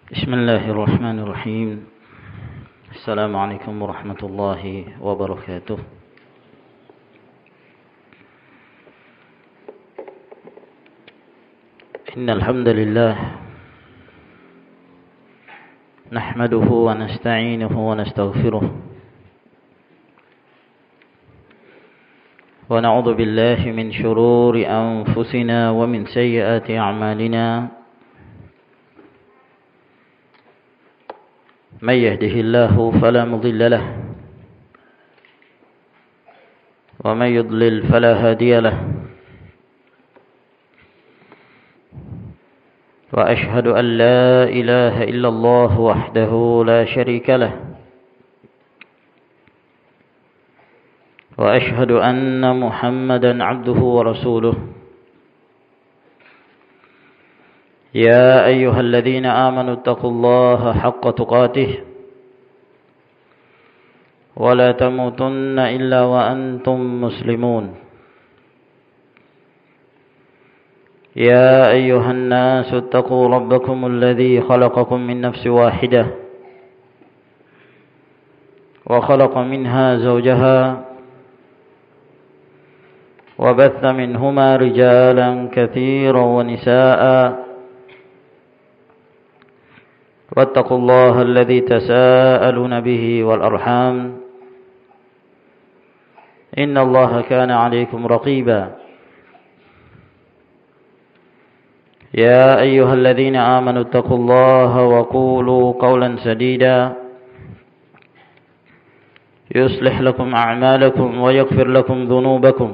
بسم الله الرحمن الرحيم. السلام عليكم ورحمة الله وبركاته. إن الحمد لله نحمده ونستعينه ونستغفره ونعوذ بالله من شرور أنفسنا ومن سيئات أعمالنا. من يهده الله فلا مضل له ومن يضلل فلا هادي له. وأشهد أن لا إله إلا الله وحده لا شريك له. وأشهد أن محمدا عبده ورسوله. يا أيها الذين آمنوا اتقوا الله حق تقاته ولا تموتن إلا وأنتم مسلمون. يا أيها الناس اتقوا ربكم الذي خلقكم من نفس واحدة وخلق منها زوجها وبث منهما رجالا كثيرا ونساء. واتقوا الله الذي تساءلون به والأرحام إن الله كان عليكم رقيبا. يا أيها الذين آمنوا اتقوا الله وقولوا قولا سديدا يصلح لكم أعمالكم ويغفر لكم ذنوبكم.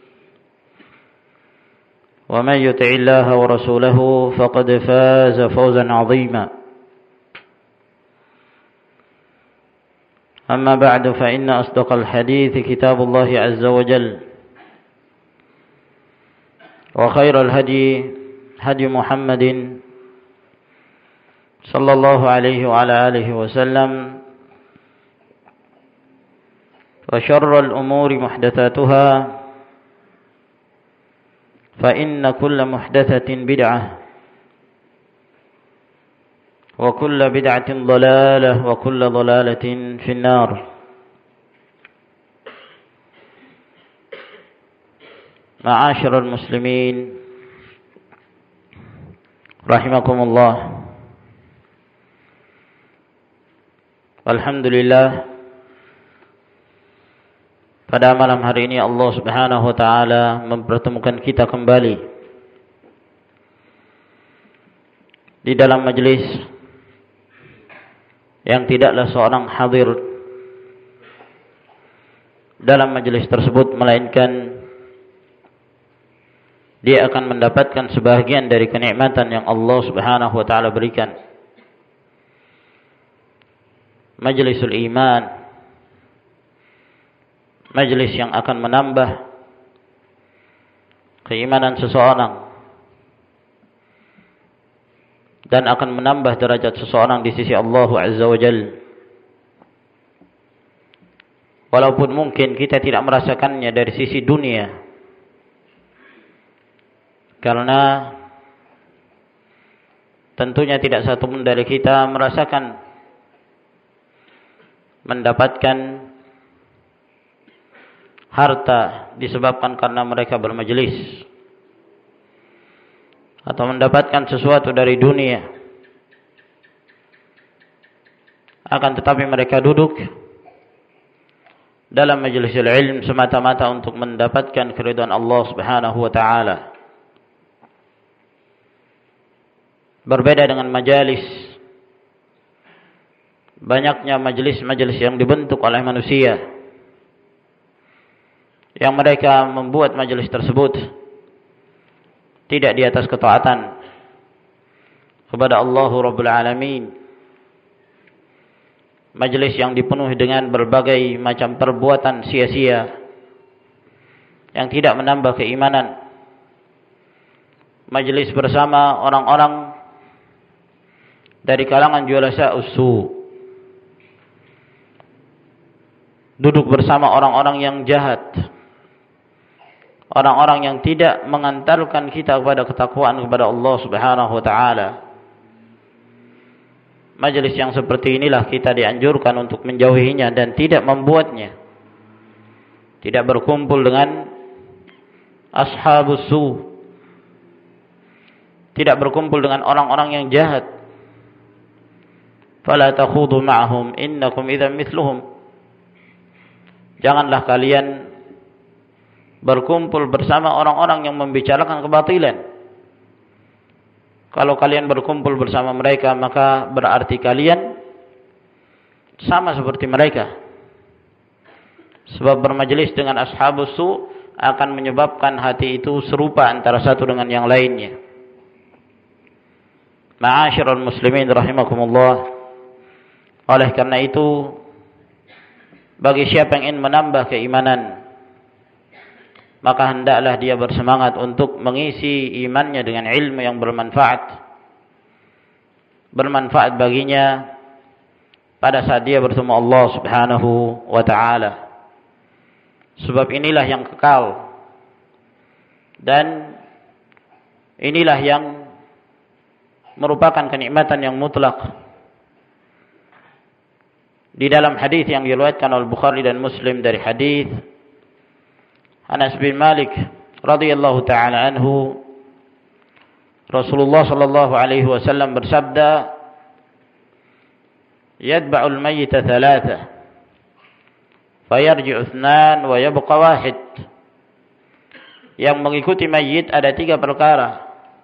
ومن يطع الله ورسوله فقد فاز فوزا عظيما. أما بعد فإن أصدق الحديث كتاب الله عز وجل. وخير الهدي هدي محمد صلى الله عليه وعلى آله وسلم. وشر الأمور محدثاتها فإن كل محدثة بدعة وكل بدعة ضلالة وكل ضلالة في النار. معاشر المسلمين rahimakumullah. Alhamdulillah, pada malam hari ini Allah Subhanahu wa taala mempertemukan kita kembali di dalam majelis yang tidaklah seorang hadir dalam majelis tersebut melainkan dia akan mendapatkan sebahagian dari kenikmatan yang Allah Subhanahu wa taala berikan. Majlisul iman, majlis yang akan menambah keimanan seseorang dan akan menambah derajat seseorang di sisi Allah Azza wa Jalla. Walaupun mungkin kita tidak merasakannya dari sisi dunia, karena tentunya tidak satu pun dari kita merasakan mendapatkan harta disebabkan karena mereka bermajelis, atau mendapatkan sesuatu dari dunia. Akan tetapi mereka duduk dalam majlisul ilm semata-mata untuk mendapatkan keridhaan Allah Subhanahu wa taala. Berbeda dengan majalis, banyaknya majelis-majelis yang dibentuk oleh manusia, yang mereka membuat majelis tersebut tidak di atas ketaatan kepada Allah Rabbul Alamin. Majelis yang dipenuhi dengan berbagai macam perbuatan sia-sia yang tidak menambah keimanan. Majelis bersama orang-orang dari kalangan julasa usu, duduk bersama orang-orang yang jahat, orang-orang yang tidak mengantarkan kita kepada ketakwaan kepada Allah Subhanahu wa taala. majelis yang seperti inilah kita dianjurkan untuk menjauhinya dan tidak membuatnya. Tidak berkumpul dengan ashabus su. Tidak berkumpul dengan orang-orang yang jahat. Fala takhudu ma'hum innakum idzan mithluhum. Janganlah kalian berkumpul bersama orang-orang yang membicarakan kebatilan. Kalau kalian berkumpul bersama mereka, maka berarti kalian sama seperti mereka. Sebab bermajelis dengan ashabus su akan menyebabkan hati itu serupa antara satu dengan yang lainnya. Ma'asyiral muslimin rahimakumullah. Oleh karena itu, bagi siapa yang ingin menambah keimanan, maka hendaklah dia bersemangat untuk mengisi imannya dengan ilmu yang bermanfaat. Bermanfaat baginya pada saat dia bertemu Allah Subhanahu wa ta'ala. Sebab inilah yang kekal. Dan inilah yang merupakan kenikmatan yang mutlak. Di dalam hadis yang diriwayatkan oleh Bukhari dan Muslim dari hadis Anas bin Malik radhiyallahu taala anhu, Rasulullah sallallahu alaihi wasallam bersabda, "Yatba'ul mayyita thalatha, fayarji'u ithnan wa yabqa wahid." Yang mengikuti mayit ada 3 perkara.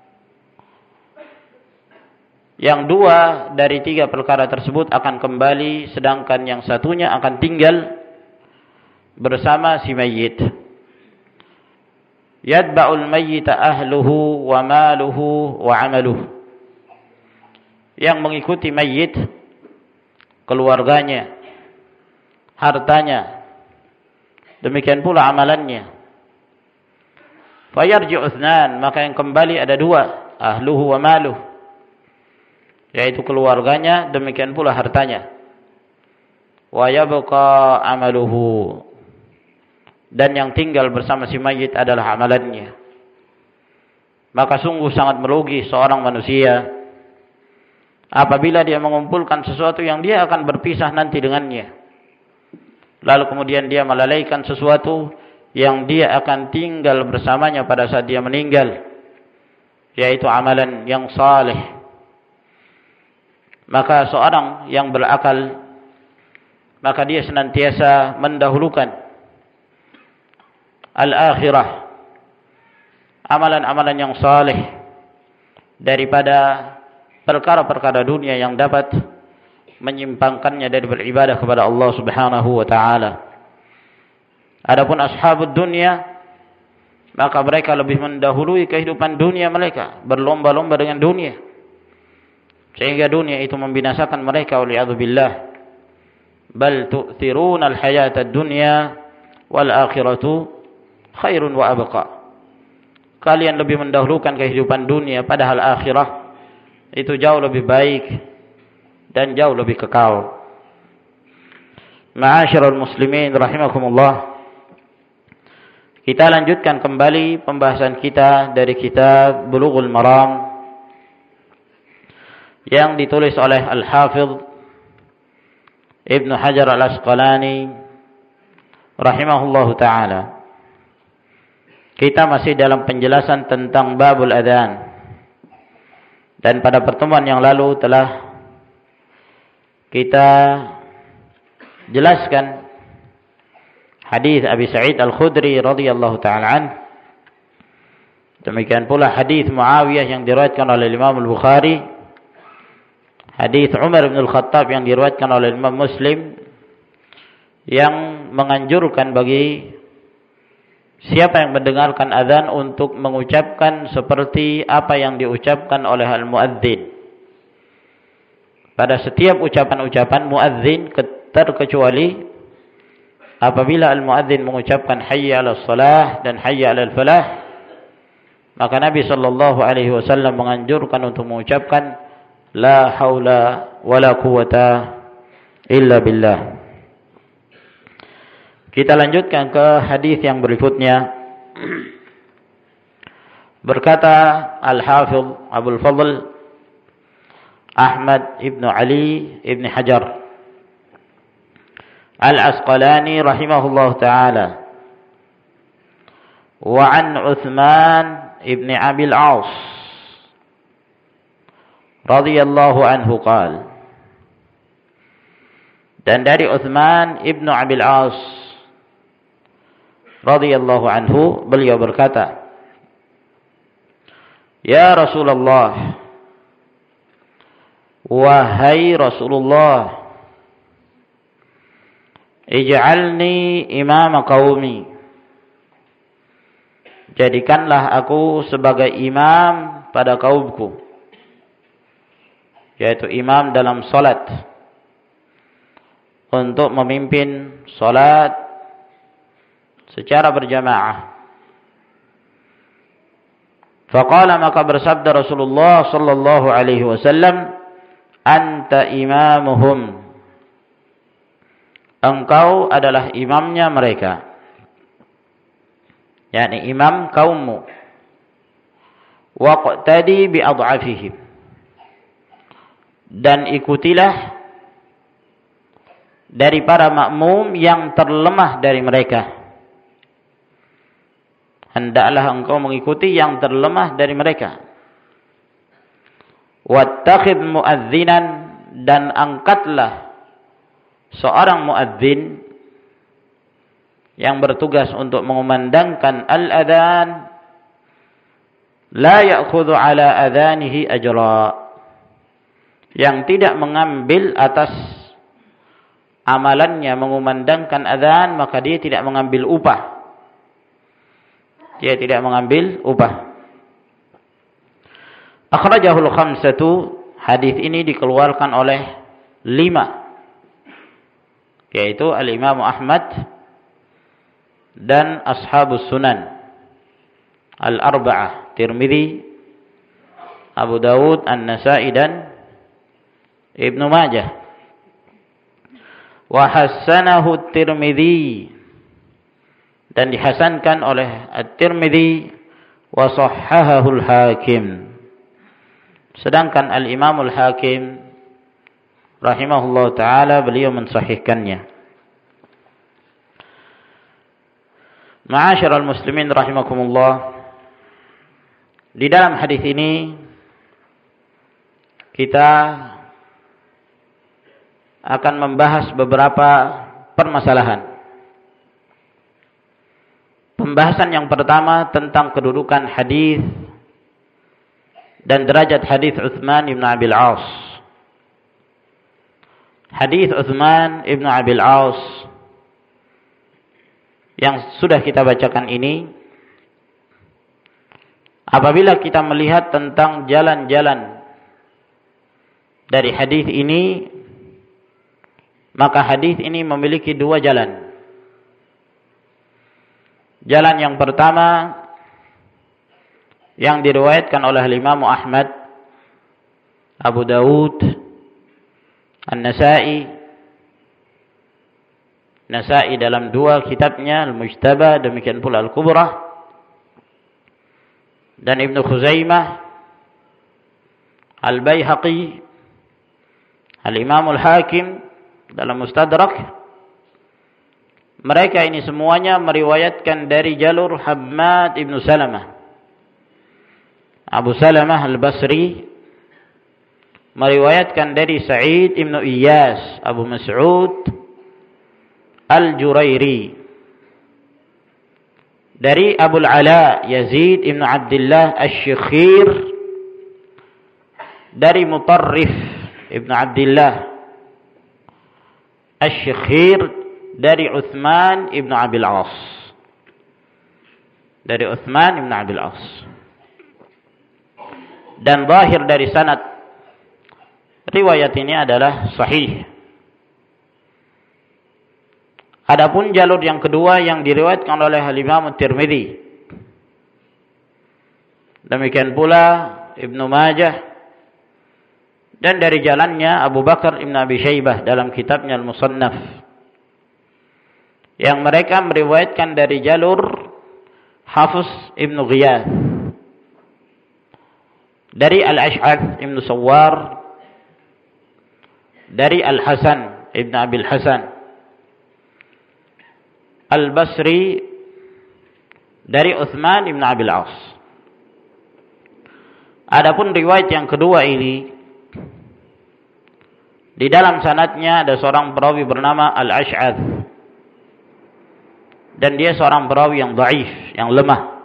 Yang 2 dari 3 perkara tersebut akan kembali, sedangkan yang satunya akan tinggal bersama si mayit. Yatba'ul mayyita ahluhu wa maluhu wa amaluhu. Yang mengikuti mayit keluarganya, hartanya, demikian pula amalannya. Fayarji'u ithnan, maka yang kembali ada 2, ahluhu wa maluhu, yaitu keluarganya, demikian pula hartanya. Wa yabqa amaluhu, dan yang tinggal bersama si mayit adalah amalannya. Maka sungguh sangat merugi seorang manusia apabila dia mengumpulkan sesuatu yang dia akan berpisah nanti dengannya, lalu kemudian dia melalaikan sesuatu yang dia akan tinggal bersamanya pada saat dia meninggal, yaitu amalan yang saleh. Maka seorang yang berakal, maka dia senantiasa mendahulukan al-akhirah, amalan-amalan yang saleh, daripada perkara-perkara dunia yang dapat menyimpangkannya dari beribadah kepada Allah Subhanahu wa ta'ala. Adapun ashabud dunia, maka mereka lebih mendahului kehidupan dunia mereka, berlomba-lomba dengan dunia, sehingga dunia itu membinasakan mereka, waliyadzubillah. Bal tu'thiruna al-hayata ad-dunya wal akhiratu khairun wa abqa. Kalian lebih mendahulukan kehidupan dunia, padahal akhirah itu jauh lebih baik dan jauh lebih kekal. Ma'asyiral muslimin rahimakumullah. Kita lanjutkan kembali pembahasan kita dari kitab Bulughul Maram yang ditulis oleh Al-Hafidh Ibnu Hajar Al-Asqalani rahimahullahu ta'ala. Kita masih dalam penjelasan tentang babul adzan. Dan pada pertemuan yang lalu telah kita jelaskan hadis Abi Sa'id Al-Khudri radhiyallahu ta'ala an. Demikian pula hadis Muawiyah yang diriwayatkan oleh Imam Al-Bukhari. Hadis Umar bin Al-Khattab yang diriwayatkan oleh Imam Muslim, yang menganjurkan bagi siapa yang mendengarkan azan untuk mengucapkan seperti apa yang diucapkan oleh al-muadzin. Pada setiap ucapan-ucapan muadzin, terkecuali apabila al-muadzin mengucapkan hayya 'alas shalah dan hayya 'alal falah, maka Nabi sallallahu alaihi wasallam menganjurkan untuk mengucapkan la haula wala quwata illa billah. Kita lanjutkan ke hadis yang berikutnya. Berkata Al-Hafidh Abdul Fadl Ahmad ibnu Ali ibnu Hajar Al-Asqalani rahimahullah ta'ala. Wa an Uthman ibn Abil As radhiyallahu anhu qala. Dan dari Uthman ibn Abil As radhiyallahu anhu, beliau berkata, Ya Rasulullah, wahai Rasulullah, ij'alni imama qaumi, jadikanlah aku sebagai imam pada kaumku, yaitu imam dalam salat, untuk memimpin salat secara berjamaah. Faqala, maka bersabda Rasulullah sallallahu alaihi wasallam, anta imamuhum, engkau adalah imamnya mereka, yakni imam kaummu. Waqtadi bi ad'afihim, dan ikutilah dari para makmum yang terlemah dari mereka. Hendaklah engkau mengikuti yang terlemah dari mereka. Wattakhidh muadzinan, dan angkatlah seorang muadzin yang bertugas untuk mengumandangkan al-adhan, la ya'khudhu ala adhanihi ajra, yang tidak mengambil atas amalannya mengumandangkan adhan, maka dia tidak mengambil upah. Dia tidak mengambil upah. Akhrajahul khamsatu, hadis ini dikeluarkan oleh 5, yaitu Al-Imam Ahmad dan Ashabus Sunan Al-Arba'ah, Tirmidzi, Abu Dawud, An-Nasa'i dan Ibnu Majah. Wa hassanahu Tirmidzi, dan dihasankan oleh At-Tirmidzi, wa sahhahahu Al-Hakim, sedangkan Al-Imam Al-Hakim rahimahullah ta'ala beliau mensahihkannya. Ma'asyiral muslimin rahimakumullah, di dalam hadis ini kita akan membahas beberapa permasalahan. Pembahasan yang pertama tentang kedudukan hadis dan derajat hadis Uthman ibn Abil As. Hadis Uthman ibn Abil As yang sudah kita bacakan ini, apabila kita melihat tentang jalan-jalan dari hadis ini, maka hadis ini memiliki 2 jalan. Jalan yang pertama yang diriwayatkan oleh Imam Ahmad, Abu Dawud, An-Nasa'i, Nasa'i dalam 2 kitabnya, Al-Mujtaba, demikian pula Al-Kubra, dan Ibnu Khuzaimah, Al-Baihaqi, Al-Imam Al-Hakim dalam Mustadrak. Mereka ini semuanya meriwayatkan dari jalur Hammad ibn Salamah. Abu Salamah Al-Basri meriwayatkan dari Sa'id ibn Iyas, Abu Mas'ud Al-Jurairi, dari Abu Al-Ala Yazid ibn Abdullah Asy-Syikhir, dari Mutarrif ibn Abdullah Asy-Syikhir, dari Uthman ibn Abil As. Dari Uthman ibn Abil As. Dan zahir dari sanad riwayat ini adalah sahih. Adapun jalur yang kedua yang diriwayatkan oleh Imam Tirmidzi, demikian pula Ibnu Majah, dan dari jalannya Abu Bakar ibn Abi Syaibah dalam kitabnya Al-Musannaf, yang mereka meriwayatkan dari jalur Hafiz ibn Ghiyath, dari Al-Ash'ath ibn Sawwar, dari Al-Hasan Ibn Abil Hasan Al-Basri dari Utsman Ibn Abil As. Adapun riwayat yang kedua ini, di dalam sanadnya ada seorang perawi bernama Al-Ash'ath, dan dia seorang perawi yang dhaif, yang lemah.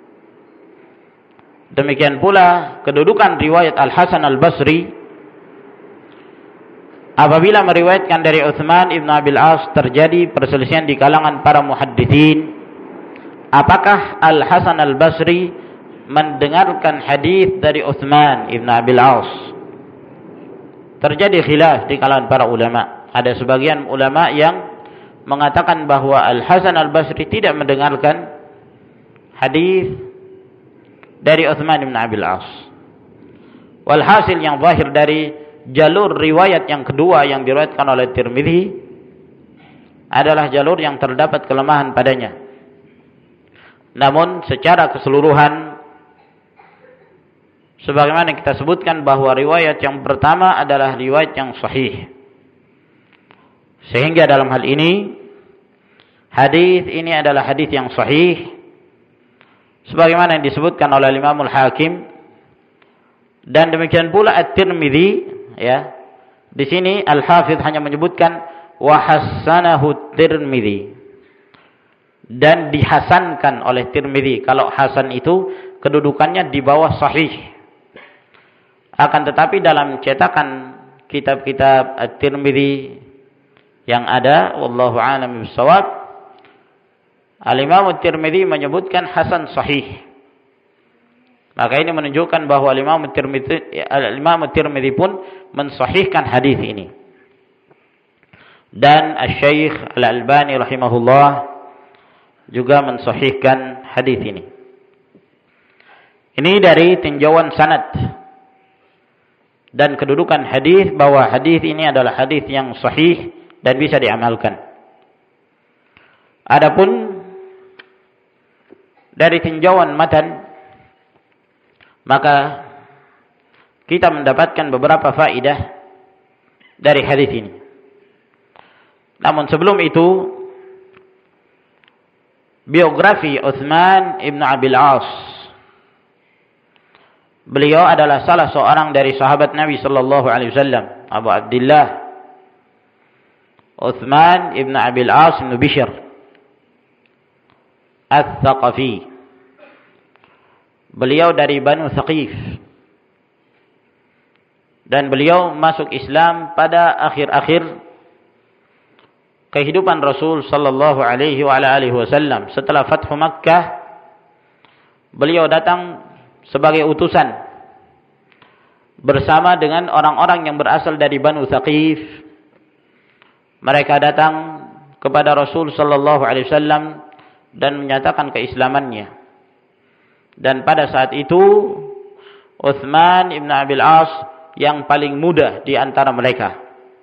Demikian pula kedudukan riwayat Al-Hasan Al-Basri apabila meriwayatkan dari Utsman Ibn Abil As, terjadi perselisihan di kalangan para muhadditsin. Apakah Al-Hasan Al-Basri mendengarkan hadis dari Utsman Ibn Abil As? Terjadi khilaf di kalangan para ulama. Ada sebagian ulama yang mengatakan bahwa Al-Hasan Al-Basri tidak mendengarkan hadis dari Utsman bin Abil As. Walhasil yang zahir dari jalur riwayat yang kedua yang diriwayatkan oleh Tirmidzi adalah jalur yang terdapat kelemahan padanya. Namun secara keseluruhan, sebagaimana kita sebutkan bahwa riwayat yang pertama adalah riwayat yang sahih. Sehingga dalam hal ini, hadis ini adalah hadis yang sahih sebagaimana yang disebutkan oleh Imam Al-Hakim, dan demikian pula At-Tirmidzi, ya. Di sini Al-Hafidz hanya menyebutkan wa hassanahu Tirmidzi, dan dihasankan oleh Tirmidzi. Kalau hasan itu kedudukannya di bawah sahih. Akan tetapi dalam cetakan kitab-kitab At-Tirmidzi yang ada, wallahu a'lam bishawab, Al-Imam At-Tirmidzi menyebutkan hasan sahih. Maka ini menunjukkan bahwa Al-Imam At-Tirmidzi pun mensahihkan hadis ini. Dan Asy-Syaikh Al-Albani rahimahullah juga mensahihkan hadis ini. Ini dari tinjauan sanad dan kedudukan hadis, bahwa hadis ini adalah hadis yang sahih dan bisa diamalkan. Adapun dari tinjauan matan, maka kita mendapatkan beberapa faedah dari hadis ini. Namun sebelum itu, biografi Utsman Ibn Abil As. Beliau adalah salah seorang dari sahabat Nabi sallallahu alaihi wasallam, Abu Abdullah Utsman Ibn Abil As bin Bishr Al-Thaqafi. Beliau dari Banu Thaqif, dan beliau masuk Islam pada akhir-akhir kehidupan Rasul sallallahu alaihi wa alihi wasallam. Setelah Fathu Makkah, beliau datang sebagai utusan bersama dengan orang-orang yang berasal dari Banu Thaqif. Mereka datang kepada Rasul sallallahu alaihi wasallam dan menyatakan keislamannya. Dan pada saat itu Utsman Ibn Abil As yang paling muda di antara mereka.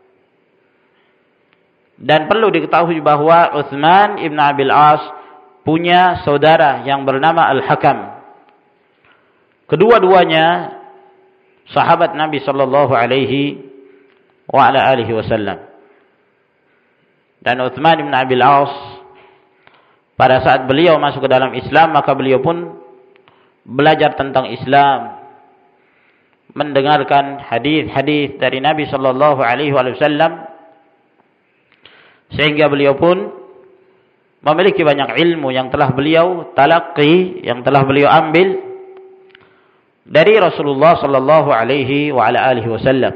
Dan perlu diketahui bahwa Utsman Ibn Abil As punya saudara yang bernama Al-Hakam. Kedua-duanya sahabat Nabi sallallahu alaihi wa ala alihi wasallam. Dan Utsman Ibn Abil As, pada saat beliau masuk ke dalam Islam, maka beliau pun belajar tentang Islam, mendengarkan hadis-hadis dari Nabi sallallahu alaihi wasallam, sehingga beliau pun memiliki banyak ilmu yang telah beliau talaqi, yang telah beliau ambil dari Rasulullah sallallahu alaihi wa ala alihi wasallam.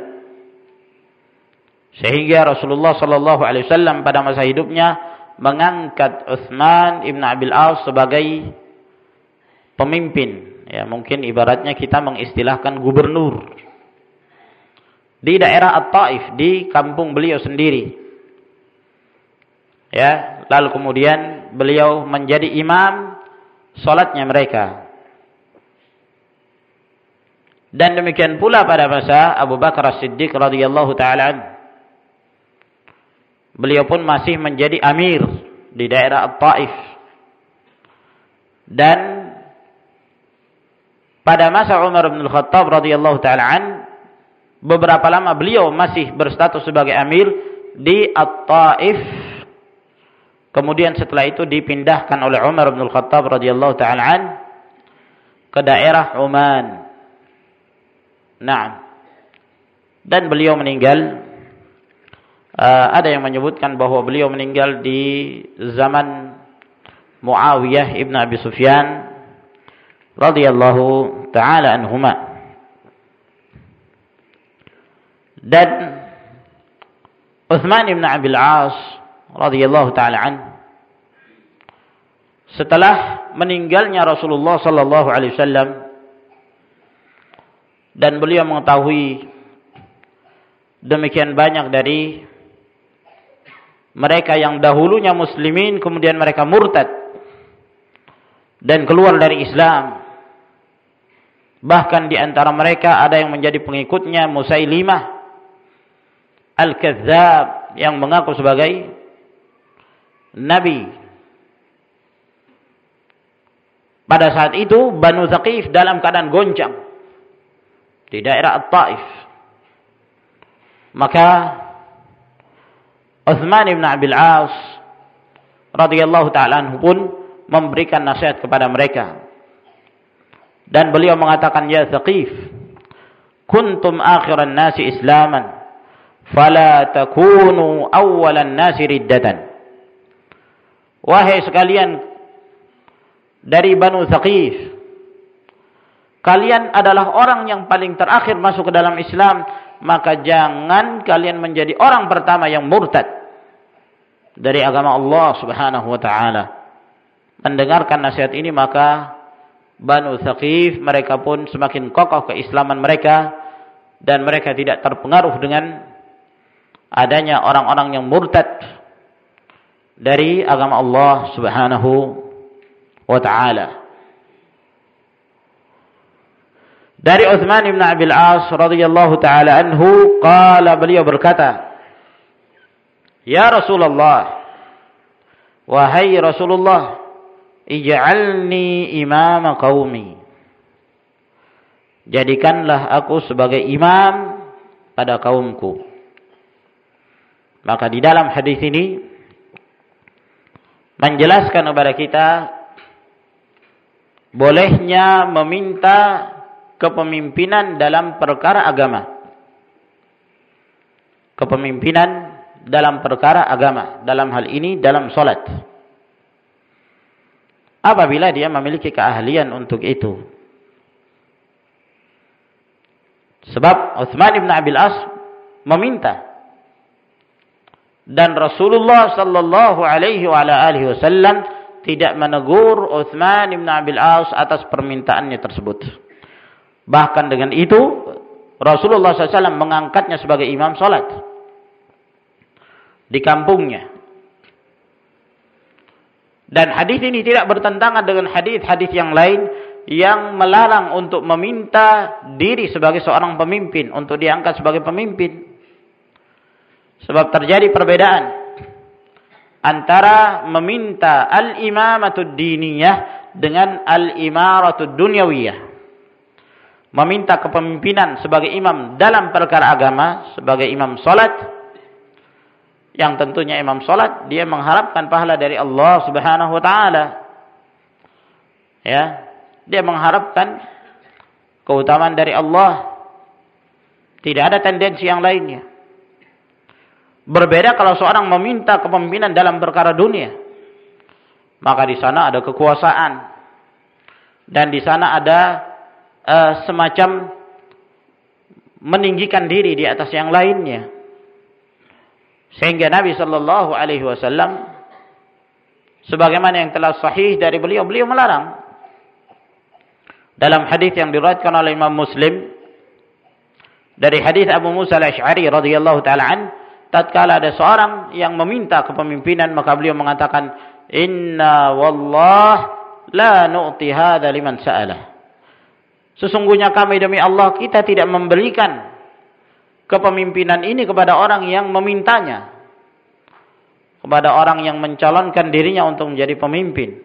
Sehingga Rasulullah sallallahu alaihi wasallam pada masa hidupnya mengangkat Utsman Ibn Abil As sebagai pemimpin, ya, mungkin ibaratnya kita mengistilahkan gubernur di daerah At-Taif, di kampung beliau sendiri. Ya, lalu kemudian beliau menjadi imam salatnya mereka. Dan demikian pula pada masa Abu Bakar As-Siddiq radhiyallahu taala anhu. Beliau pun masih menjadi amir di daerah At-Taif. Dan pada masa Umar bin Al-Khattab radhiyallahu taala an, beberapa lama beliau masih berstatus sebagai amir di At-Taif. Kemudian setelah itu dipindahkan oleh Umar bin Al-Khattab radhiyallahu taala an ke daerah Oman. Naam. Dan beliau meninggal, ada yang menyebutkan bahwa beliau meninggal di zaman Muawiyah ibn Abi Sufyan radhiyallahu taala anhuma. Dan Uthman ibn Abil As radhiyallahu taala an, setelah meninggalnya Rasulullah sallallahu alaihi wasallam dan beliau mengetahui demikian banyak dari mereka yang dahulunya muslimin kemudian mereka murtad dan keluar dari Islam. Bahkan di antara mereka ada yang menjadi pengikutnya Musailimah Al-Kadzdzab yang mengaku sebagai nabi. Pada saat itu Banu Thaqif dalam keadaan goncang di daerah At-Taif. Maka Uthman ibn Abil As radhiyallahu ta'ala anhu pun memberikan nasihat kepada mereka. Dan beliau mengatakan, ya Thaqif, kuntum akhiran nasi islaman, fala takunu awalan nasi riddatan. Wahai sekalian dari Banu Thaqif, kalian adalah orang yang paling terakhir masuk ke dalam Islam, maka jangan kalian menjadi orang pertama yang murtad dari agama Allah Subhanahu wa taala. Mendengarkan nasihat ini, maka Banu Thaqif mereka pun semakin kokoh keislaman mereka dan mereka tidak terpengaruh dengan adanya orang-orang yang murtad dari agama Allah Subhanahu wa taala. Dari Uthman ibn Abil As radhiyallahu taala anhu, qala, beliau berkata, ya Rasulullah, wahai Rasulullah, ij'alni imama qaumi, jadikanlah aku sebagai imam pada kaumku. Maka di dalam hadis ini menjelaskan kepada kita bolehnya meminta kepemimpinan dalam perkara agama. Kepemimpinan dalam perkara agama, dalam hal ini dalam salat. Apabila dia memiliki keahlian untuk itu. Sebab Uthman ibn Abil As meminta. Dan Rasulullah sallallahu alaihi wa ala alihi wasallam tidak menegur Uthman ibn Abil As atas permintaannya tersebut. Bahkan dengan itu Rasulullah SAW mengangkatnya sebagai imam salat di kampungnya. Dan hadis ini tidak bertentangan dengan hadis-hadis yang lain yang melarang untuk meminta diri sebagai seorang pemimpin, untuk diangkat sebagai pemimpin. Sebab terjadi perbedaan antara meminta al-imamatud diniyah dengan al-imaratud dunyawiyah. Meminta kepemimpinan sebagai imam dalam perkara agama, sebagai imam salat, yang tentunya imam salat dia mengharapkan pahala dari Allah Subhanahu wa taala. Ya, dia mengharapkan keutamaan dari Allah. Tidak ada tendensi yang lainnya. Berbeda kalau seorang meminta kepemimpinan dalam perkara dunia. Maka di sana ada kekuasaan. Dan di sana ada semacam meninggikan diri di atas yang lainnya. Sehingga Nabi sallallahu alaihi wasallam sebagaimana yang telah sahih dari beliau melarang. Dalam hadis yang diriwayatkan oleh Imam Muslim dari hadis Abu Musa Al-Asy'ari radhiyallahu taala an, tatkala ada seorang yang meminta kepemimpinan, maka beliau mengatakan, "Inna wallah la nu'ti hadza liman sa'alah." Sesungguhnya kami demi Allah, kita tidak memberikan kepemimpinan ini kepada orang yang memintanya, kepada orang yang mencalonkan dirinya untuk menjadi pemimpin.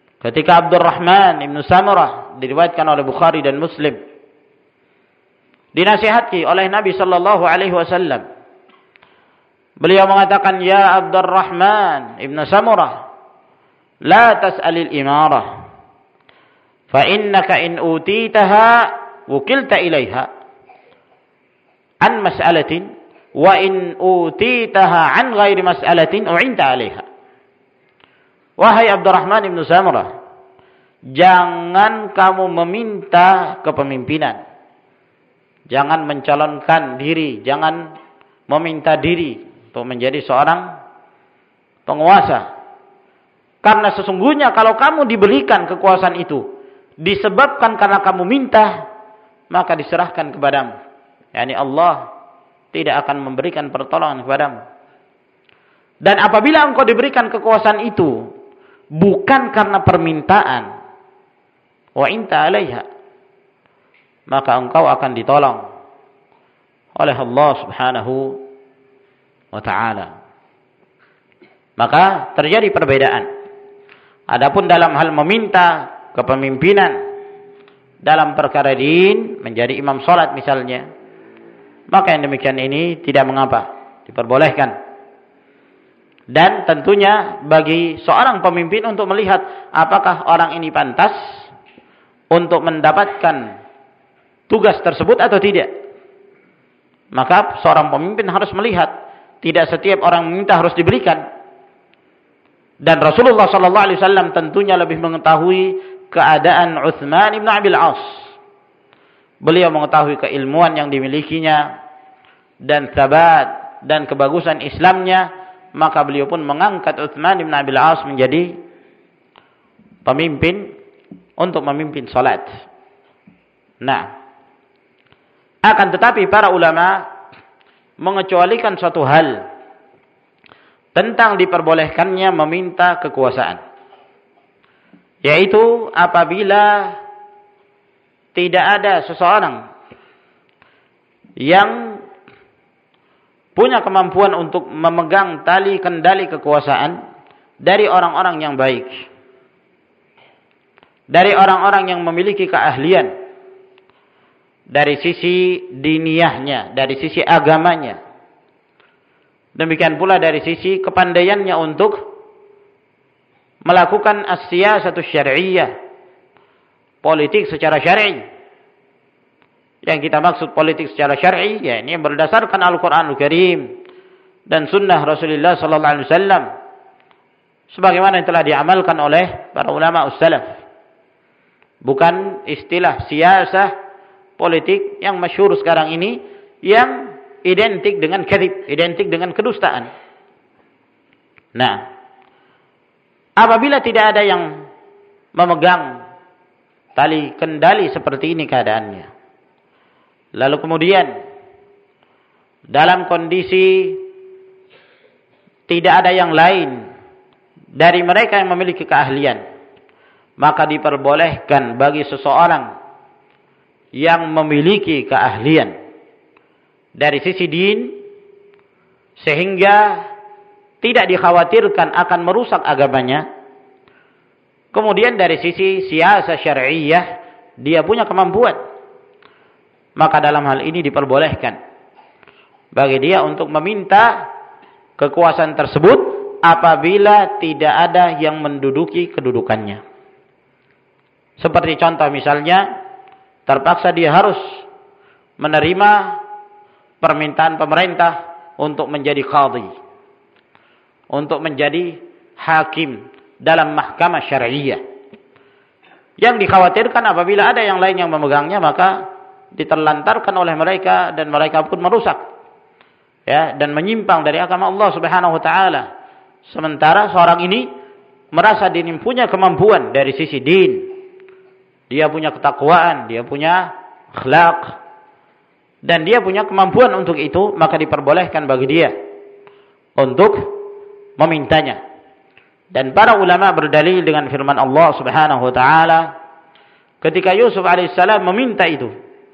Ketika Abdurrahman ibn Samurah diriwayatkan oleh Bukhari dan Muslim, dinasihati oleh Nabi sallallahu alaihi wasallam. Beliau mengatakan, "Ya Abdurrahman ibn Samurah, la tas'alil imarah, fa innaka in utitaha wukilta ilaiha an mas'alatin, wa in utitaha an ghairi mas'alatin u'inta alaiha." Wahai Abdurrahman ibn Samurah, jangan kamu meminta kepemimpinan. Jangan mencalonkan diri, jangan meminta diri untuk menjadi seorang penguasa. Karena sesungguhnya kalau kamu diberikan kekuasaan itu disebabkan karena kamu minta, maka diserahkan kepadamu. Yani Allah tidak akan memberikan pertolongan kepadamu. Dan apabila engkau diberikan kekuasaan itu bukan karena permintaan, wa inta alaiha, maka engkau akan ditolong oleh Allah Subhanahu wa ta'ala. Maka terjadi perbedaan. Adapun dalam hal meminta kepemimpinan dalam perkara din, menjadi imam salat misalnya, maka yang demikian ini tidak mengapa, diperbolehkan. Dan tentunya bagi seorang pemimpin untuk melihat apakah orang ini pantas untuk mendapatkan tugas tersebut atau tidak. Maka seorang pemimpin harus melihat, tidak setiap orang meminta harus diberikan. Dan Rasulullah sallallahu alaihi wasallam tentunya lebih mengetahui keadaan Utsman bin Abil As. Beliau mengetahui keilmuan yang dimilikinya dan tsabat dan kebagusan Islamnya, maka beliau pun mengangkat Utsman bin Abil As menjadi pemimpin untuk memimpin salat. Nah, akan tetapi para ulama mengecualikan suatu hal tentang diperbolehkannya meminta kekuasaan, yaitu apabila tidak ada seseorang yang punya kemampuan untuk memegang tali kendali kekuasaan dari orang-orang yang baik, dari orang-orang yang memiliki keahlian dari sisi diniyahnya, dari sisi agamanya, demikian pula dari sisi kepandaiannya untuk melakukan as-siyasatus syar'iyyah, politik secara syar'i. Yang kita maksud politik secara syar'i, ya ini berdasarkan Al-Qur'anul Karim dan sunnah Rasulullah sallallahu alaihi wasallam sebagaimana yang telah diamalkan oleh para ulama salaf. Bukan istilah siyasah politik yang masyhur sekarang ini yang identik dengan kadzib, identik dengan kedustaan. Nah, apabila tidak ada yang memegang tali kendali seperti ini keadaannya, lalu kemudian dalam kondisi tidak ada yang lain dari mereka yang memiliki keahlian, maka diperbolehkan bagi seseorang yang memiliki keahlian dari sisi din sehingga tidak dikhawatirkan akan merusak agamanya, kemudian dari sisi siyasah syar'iyyah dia punya kemampuan, maka dalam hal ini diperbolehkan bagi dia untuk meminta kekuasaan tersebut apabila tidak ada yang menduduki kedudukannya. Seperti contoh misalnya, terpaksa dia harus menerima permintaan pemerintah untuk menjadi qadhi, untuk menjadi hakim dalam mahkamah syar'iyyah. Yang dikhawatirkan apabila ada yang lain yang memegangnya, maka diterlantarkan oleh mereka dan mereka pun merusak, ya, dan menyimpang dari agama Allah Subhanahu wa taala. Sementara seorang ini merasa diri punya kemampuan dari sisi din, dia punya ketakwaan, dia punya akhlak, dan dia punya kemampuan untuk itu, maka diperbolehkan bagi dia untuk memintanya. Dan para ulama berdalil dengan firman Allah Subhanahu wa taala ketika Yusuf alaihissalam meminta itu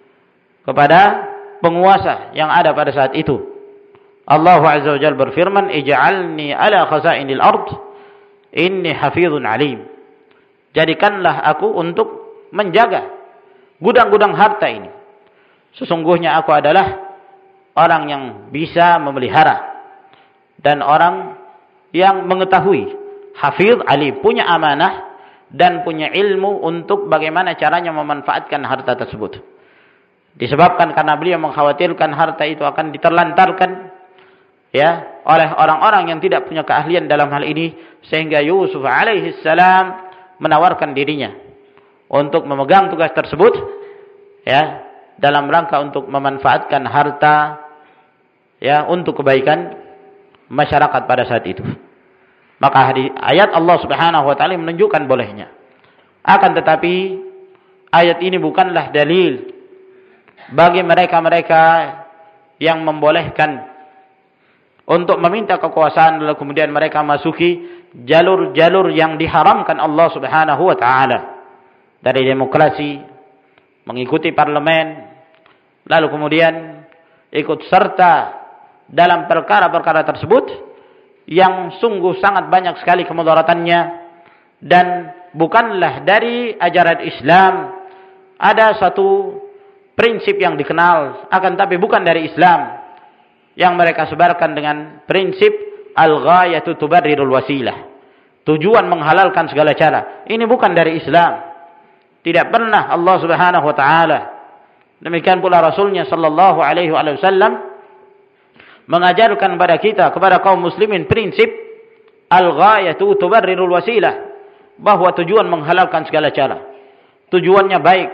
kepada penguasa yang ada pada saat itu. Allah Azza wa Jalla berfirman, "Ij'alni ala khazainil ard, inni hafizun alim." Jadikanlah aku untuk menjaga gudang-gudang harta ini, Sesungguhnya aku adalah orang yang bisa memelihara dan orang yang mengetahui, hafidh alim, punya amanah dan punya ilmu untuk bagaimana caranya memanfaatkan harta tersebut. Disebabkan karena beliau mengkhawatirkan harta itu akan diterlantarkan ya oleh orang-orang yang tidak punya keahlian dalam hal ini, sehingga Yusuf alaihi salam menawarkan dirinya untuk memegang tugas tersebut ya dalam rangka untuk memanfaatkan harta ya untuk kebaikan masyarakat pada saat itu. Maka ayat Allah Subhanahu wa taala menunjukkan bolehnya. Akan tetapi ayat ini bukanlah dalil bagi mereka-mereka yang membolehkan untuk meminta kekuasaan lalu kemudian mereka masuki jalur-jalur yang diharamkan Allah Subhanahu wa taala. Dari demokrasi, mengikuti parlemen, lalu kemudian ikut serta dalam perkara-perkara tersebut yang sungguh sangat banyak sekali kemudaratannya dan bukanlah dari ajaran Islam. Ada satu prinsip yang dikenal akan tapi bukan dari Islam yang mereka sebarkan dengan prinsip al-ghayatu tubarrirul wasilah. Tujuan menghalalkan segala cara. Ini bukan dari Islam. Tidak pernah Allah Subhanahu wa taala, demikian pula Rasulnya sallallahu alaihi wasallam mengajarkan kepada kita, kepada kaum muslimin prinsip al-ghayatu tubarrirul wasilah, bahwa tujuan menghalalkan segala cara. Tujuannya baik,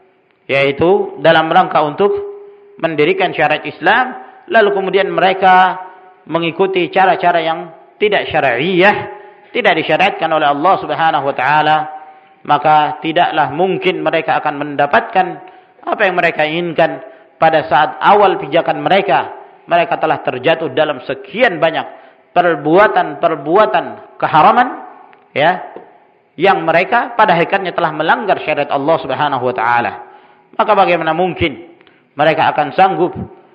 yaitu dalam rangka untuk mendirikan syariat Islam, lalu kemudian mereka mengikuti cara-cara yang tidak syar'iyah, tidak disyariatkan oleh Allah Subhanahu wa taala, maka tidaklah mungkin mereka akan mendapatkan apa yang mereka inginkan. Pada saat awal pijakan mereka, mereka telah terjatuh dalam sekian banyak perbuatan-perbuatan keharaman ya, yang mereka pada hakikatnya telah melanggar syariat Allah Subhanahu wa taala. Maka bagaimana mungkin mereka akan sanggup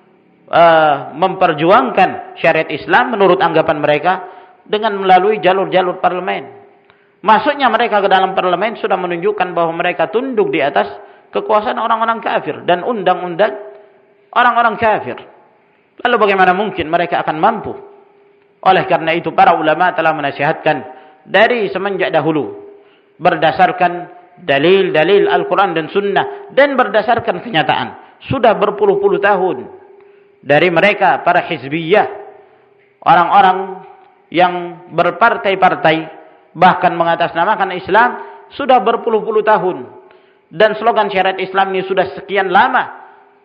memperjuangkan syariat Islam menurut anggapan mereka dengan melalui jalur-jalur parlemen? Masuknya mereka ke dalam parlemen sudah menunjukkan bahwa mereka tunduk di atas kekuasaan orang-orang kafir dan undang-undang orang-orang kafir. Lalu bagaimana mungkin mereka akan mampu? Oleh karena itu para ulama telah menasihatkan dari semenjak dahulu berdasarkan dalil-dalil Al-Quran dan Sunnah dan berdasarkan kenyataan. Sudah berpuluh-puluh tahun dari mereka para hizbiyah, orang-orang yang berpartai-partai, bahkan mengatasnamakan Islam, sudah berpuluh-puluh tahun. Dan slogan syariat Islam ini sudah sekian lama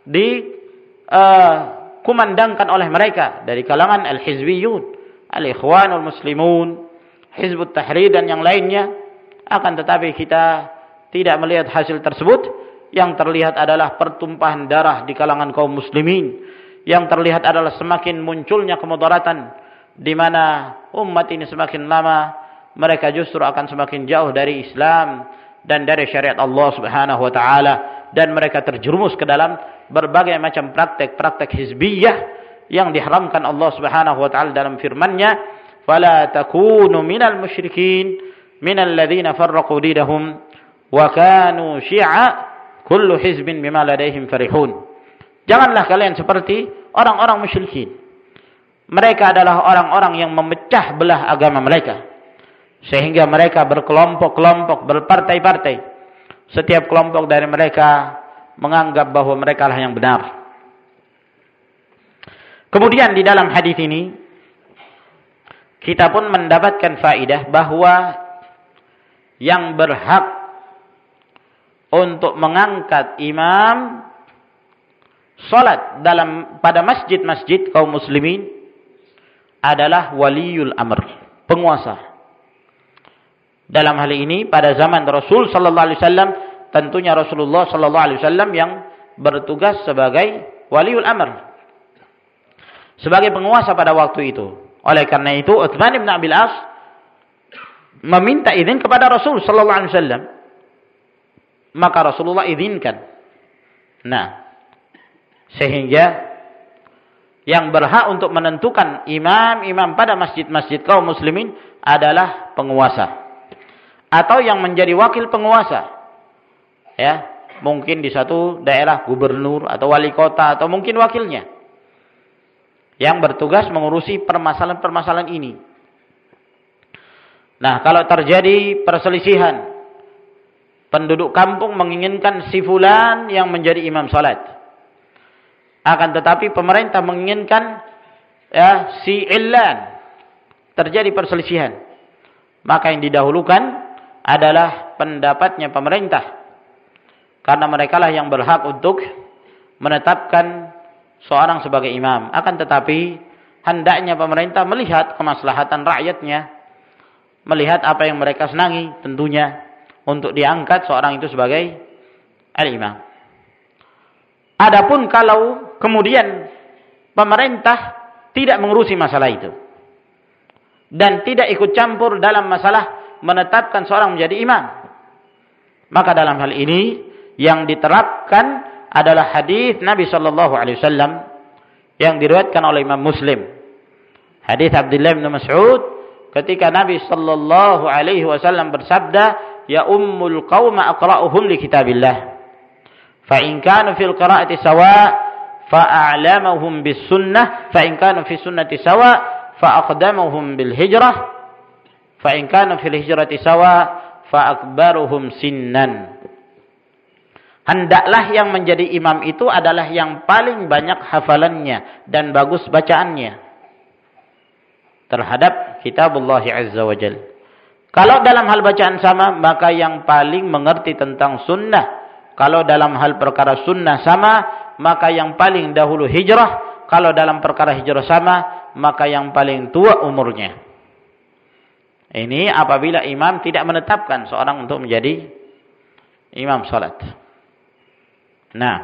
dikumandangkan oleh mereka dari kalangan al-hizbiyun, al-ikhwanul muslimun, Hizbut Tahrir dan yang lainnya. Akan tetapi kita tidak melihat hasil tersebut. Yang terlihat adalah pertumpahan darah di kalangan kaum muslimin. Yang terlihat adalah semakin munculnya kemudaratan, di mana umat ini semakin lama mereka justru akan semakin jauh dari Islam dan dari syariat Allah Subhanahu wa taala, dan mereka terjerumus ke dalam berbagai macam praktek-praktek hizbiyah yang diharamkan Allah Subhanahu wa taala dalam firman-Nya, "Fala takunu minal musyrikin minal ladzina farraqu dinahum wa kanu syi'a kullu hizbin bima ladaihim farihun." Janganlah kalian seperti orang-orang musyrikin. Mereka adalah orang-orang yang memecah belah agama mereka, sehingga mereka berkelompok-kelompok, berpartai-partai. Setiap kelompok dari mereka menganggap bahwa mereka lah yang benar. Kemudian di dalam hadis ini kita pun mendapatkan faedah bahwa yang berhak untuk mengangkat imam salat pada masjid-masjid kaum muslimin adalah waliul amr, penguasa. Dalam hal ini pada zaman Rasul sallallahu alaihi wasallam, tentunya Rasulullah sallallahu alaihi wasallam yang bertugas sebagai waliul amr, sebagai penguasa pada waktu itu. Oleh karena itu Utsman bin Abil As meminta izin kepada Rasul sallallahu alaihi wasallam, maka Rasulullah izinkan. Nah, sehingga yang berhak untuk menentukan imam-imam pada masjid-masjid kaum muslimin adalah penguasa, atau yang menjadi wakil penguasa, ya, mungkin di satu daerah gubernur atau wali kota atau mungkin wakilnya yang bertugas mengurusi permasalahan-permasalahan ini. Nah, kalau terjadi perselisihan, penduduk kampung menginginkan si fulan yang menjadi imam salat. Akan tetapi pemerintah menginginkan si illan. Terjadi perselisihan. Maka yang didahulukan adalah pendapatnya pemerintah. Karena merekalah yang berhak untuk menetapkan seorang sebagai imam. Akan tetapi hendaknya pemerintah melihat kemaslahatan rakyatnya, melihat apa yang mereka senangi tentunya untuk diangkat seorang itu sebagai al-imam. Adapun kalau kemudian pemerintah tidak mengurusi masalah itu dan tidak ikut campur dalam masalah menetapkan seorang menjadi imam, maka dalam hal ini yang diterapkan adalah hadis Nabi sallallahu alaihi wasallam yang diriwayatkan oleh Imam Muslim. Hadis Abdullah bin Mas'ud ketika Nabi sallallahu alaihi wasallam bersabda, "Ya ummul qauma aqra'uhum li kitabillah. Fa in kanu fil qira'ati sawa' fa a'lamuhum bis sunnah, fa in kanu fi sunnati sawa' fa aqdamuhum bil hijrah, fa in kanu fil hijrati sawa' fa akbaruhum sinnan." Hendaklah yang menjadi imam itu adalah yang paling banyak hafalannya dan bagus bacaannya terhadap kitabullah azza wa jalla. Kalau dalam hal bacaan sama, maka yang paling mengerti tentang sunnah. Kalau dalam hal perkara sunnah sama, maka yang paling dahulu hijrah. Kalau dalam perkara hijrah sama, maka yang paling tua umurnya. Ini apabila imam tidak menetapkan seorang untuk menjadi imam salat. Nah,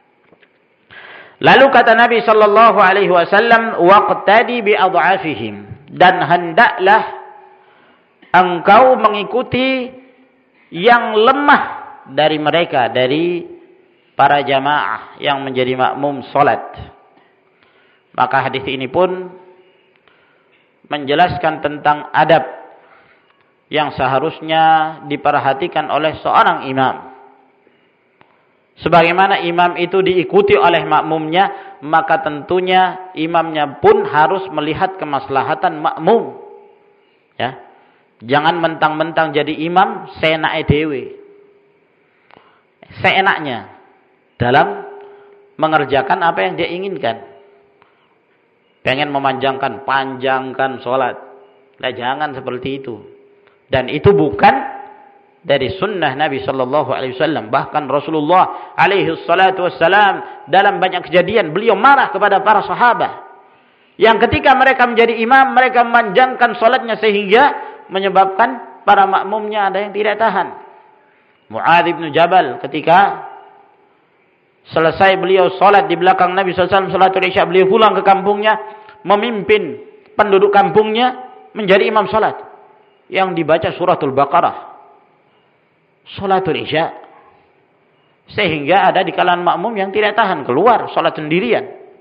lalu kata Nabi sallallahu alaihi wasallam, waqtadi bi adhafihim, dan hendaklah engkau mengikuti yang lemah dari mereka, dari para jamaah yang menjadi makmum salat. Maka hadis ini pun menjelaskan tentang adab yang seharusnya diperhatikan oleh seorang imam. Sebagaimana imam itu diikuti oleh makmumnya, maka tentunya imamnya pun harus melihat kemaslahatan makmum. Ya. Jangan mentang-mentang jadi imam seenake dhewe. Seenaknya dalam mengerjakan apa yang dia inginkan. Pengen panjangkan sholat. Nah, jangan seperti itu. Dan itu bukan dari sunnah Nabi sallallahu alaihi wasallam. Bahkan Rasulullah alaihi salatu wassalam dalam banyak kejadian beliau marah kepada para sahabat yang ketika mereka menjadi imam, mereka memanjangkan salatnya sehingga menyebabkan para makmumnya ada yang tidak tahan. Mu'adz bin Jabal ketika selesai beliau salat di belakang Nabi sallallahu alaihi wasallam salatul Isya, beliau pulang ke kampungnya memimpin penduduk kampungnya menjadi imam salat yang dibaca suratul Baqarah, salatul Isya, sehingga ada di kalangan makmum yang tidak tahan keluar salat sendirian.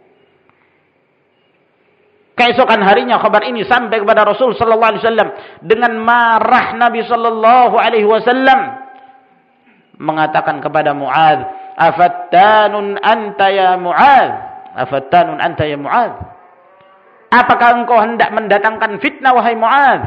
Keesokan harinya kabar ini sampai kepada Rasul sallallahu alaihi wasallam. Dengan marah Nabi sallallahu alaihi wasallam mengatakan kepada Mu'adz, "Afattanun anta ya Mu'adz? Afattanun anta ya Mu'adz? Apakah engkau hendak mendatangkan fitnah wahai Mu'adz?"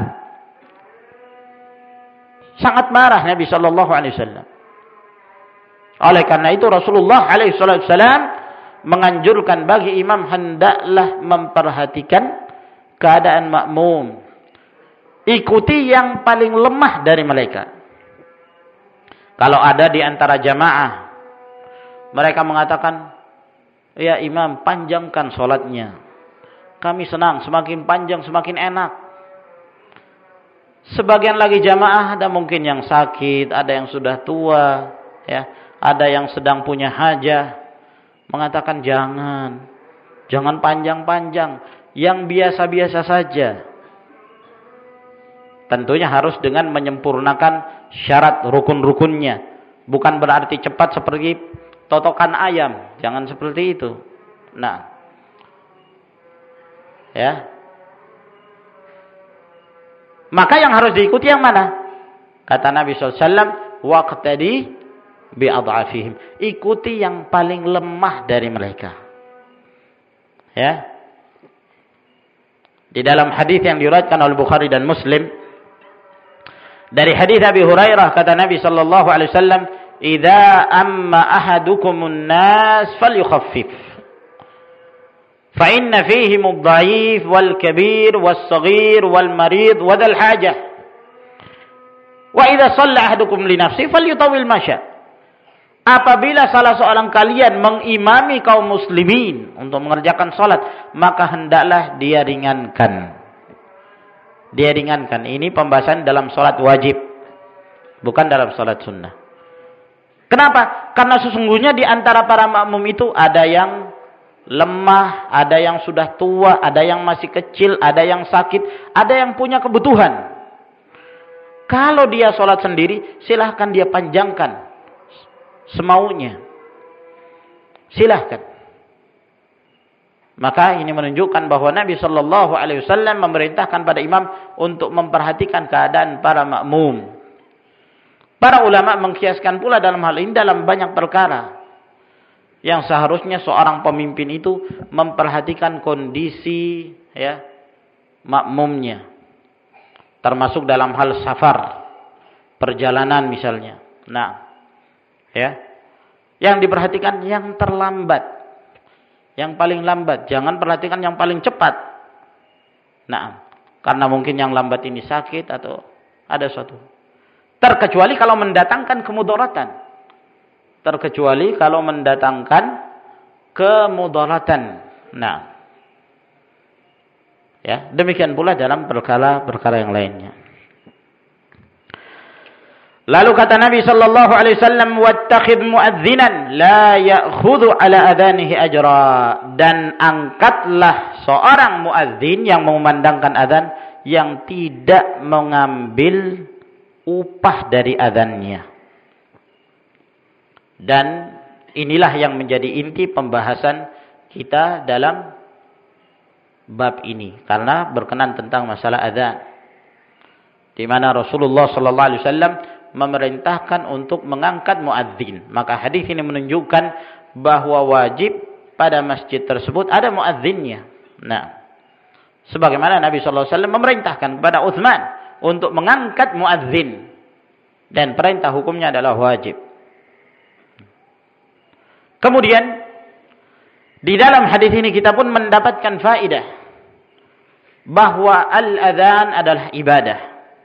Sangat marah Nabi sallallahu alaihi wasallam. Oleh karena itu Rasulullah alaihi wasallam menganjurkan bagi imam hendaklah memperhatikan keadaan makmum. Ikuti yang paling lemah dari mereka. Kalau ada di antara jamaah mereka mengatakan, "Ya imam, panjangkan sholatnya. Kami senang, semakin panjang semakin enak." Sebagian lagi jamaah ada mungkin yang sakit, ada yang sudah tua, ya, ada yang sedang punya hajah, mengatakan jangan panjang-panjang, yang biasa-biasa saja. Tentunya harus dengan menyempurnakan syarat rukun-rukunnya. Bukan berarti cepat seperti totokan ayam, jangan seperti itu. Nah, ya. Maka yang harus diikuti yang mana? Kata Nabi SAW, waqtadi bi'adhafihim. Ikuti yang paling lemah dari mereka. Ya. Di dalam hadis yang diriwayatkan oleh Bukhari dan Muslim dari hadis Abi Hurairah, kata Nabi sallallahu alaihi wasallam, "Idza amma ahadukumun nas falyukhaffif. Fa inna fihim ad-dha'if wal kabir was saghir wal marid wa dzal hajah. Wa idza shalla ahadukum li nafsihi falyutawwil masya." Apabila salah seorang kalian mengimami kaum muslimin untuk mengerjakan salat, maka hendaklah dia ringankan. Dia ringankan. Ini pembahasan dalam salat wajib, bukan dalam salat sunnah. Kenapa? Karena sesungguhnya di antara para makmum itu ada yang lemah, ada yang sudah tua, ada yang masih kecil, ada yang sakit, ada yang punya kebutuhan. Kalau dia salat sendiri, silahkan dia panjangkan semaunya. Silahkan. Maka ini menunjukkan bahwa Nabi sallallahu alaihi wasallam memerintahkan pada imam untuk memperhatikan keadaan para makmum. Para ulama mengkiaskan pula dalam hal ini dalam banyak perkara yang seharusnya seorang pemimpin itu memperhatikan kondisi ya makmumnya. Termasuk dalam hal safar, perjalanan misalnya. Nah, ya, yang diperhatikan yang terlambat, yang paling lambat, jangan perhatikan yang paling cepat. Nah, karena mungkin yang lambat ini sakit atau ada suatu. Terkecuali kalau mendatangkan kemudaratan. Terkecuali kalau mendatangkan kemudaratan. Nah, ya, demikian pula dalam perkara-perkara yang lainnya. Lalu kata Nabi sallallahu alaihi wasallam, "Wattakhidh muadzinan la ya'khudhu ala adanihi ajra." Dan angkatlah seorang muadzin yang mengumandangkan azan yang tidak mengambil upah dari azannya. Dan inilah yang menjadi inti pembahasan kita dalam bab ini karena berkenan tentang masalah azan. Di mana Rasulullah sallallahu alaihi wasallam memerintahkan untuk mengangkat muadzin. Maka hadis ini menunjukkan bahwa wajib pada masjid tersebut ada muadzinnya. Nah, sebagaimana Nabi sallallahu alaihi wasallam memerintahkan kepada Utsman untuk mengangkat muadzin dan perintah hukumnya adalah wajib. Kemudian di dalam hadis ini kita pun mendapatkan faedah bahwa al-adzan adalah ibadah.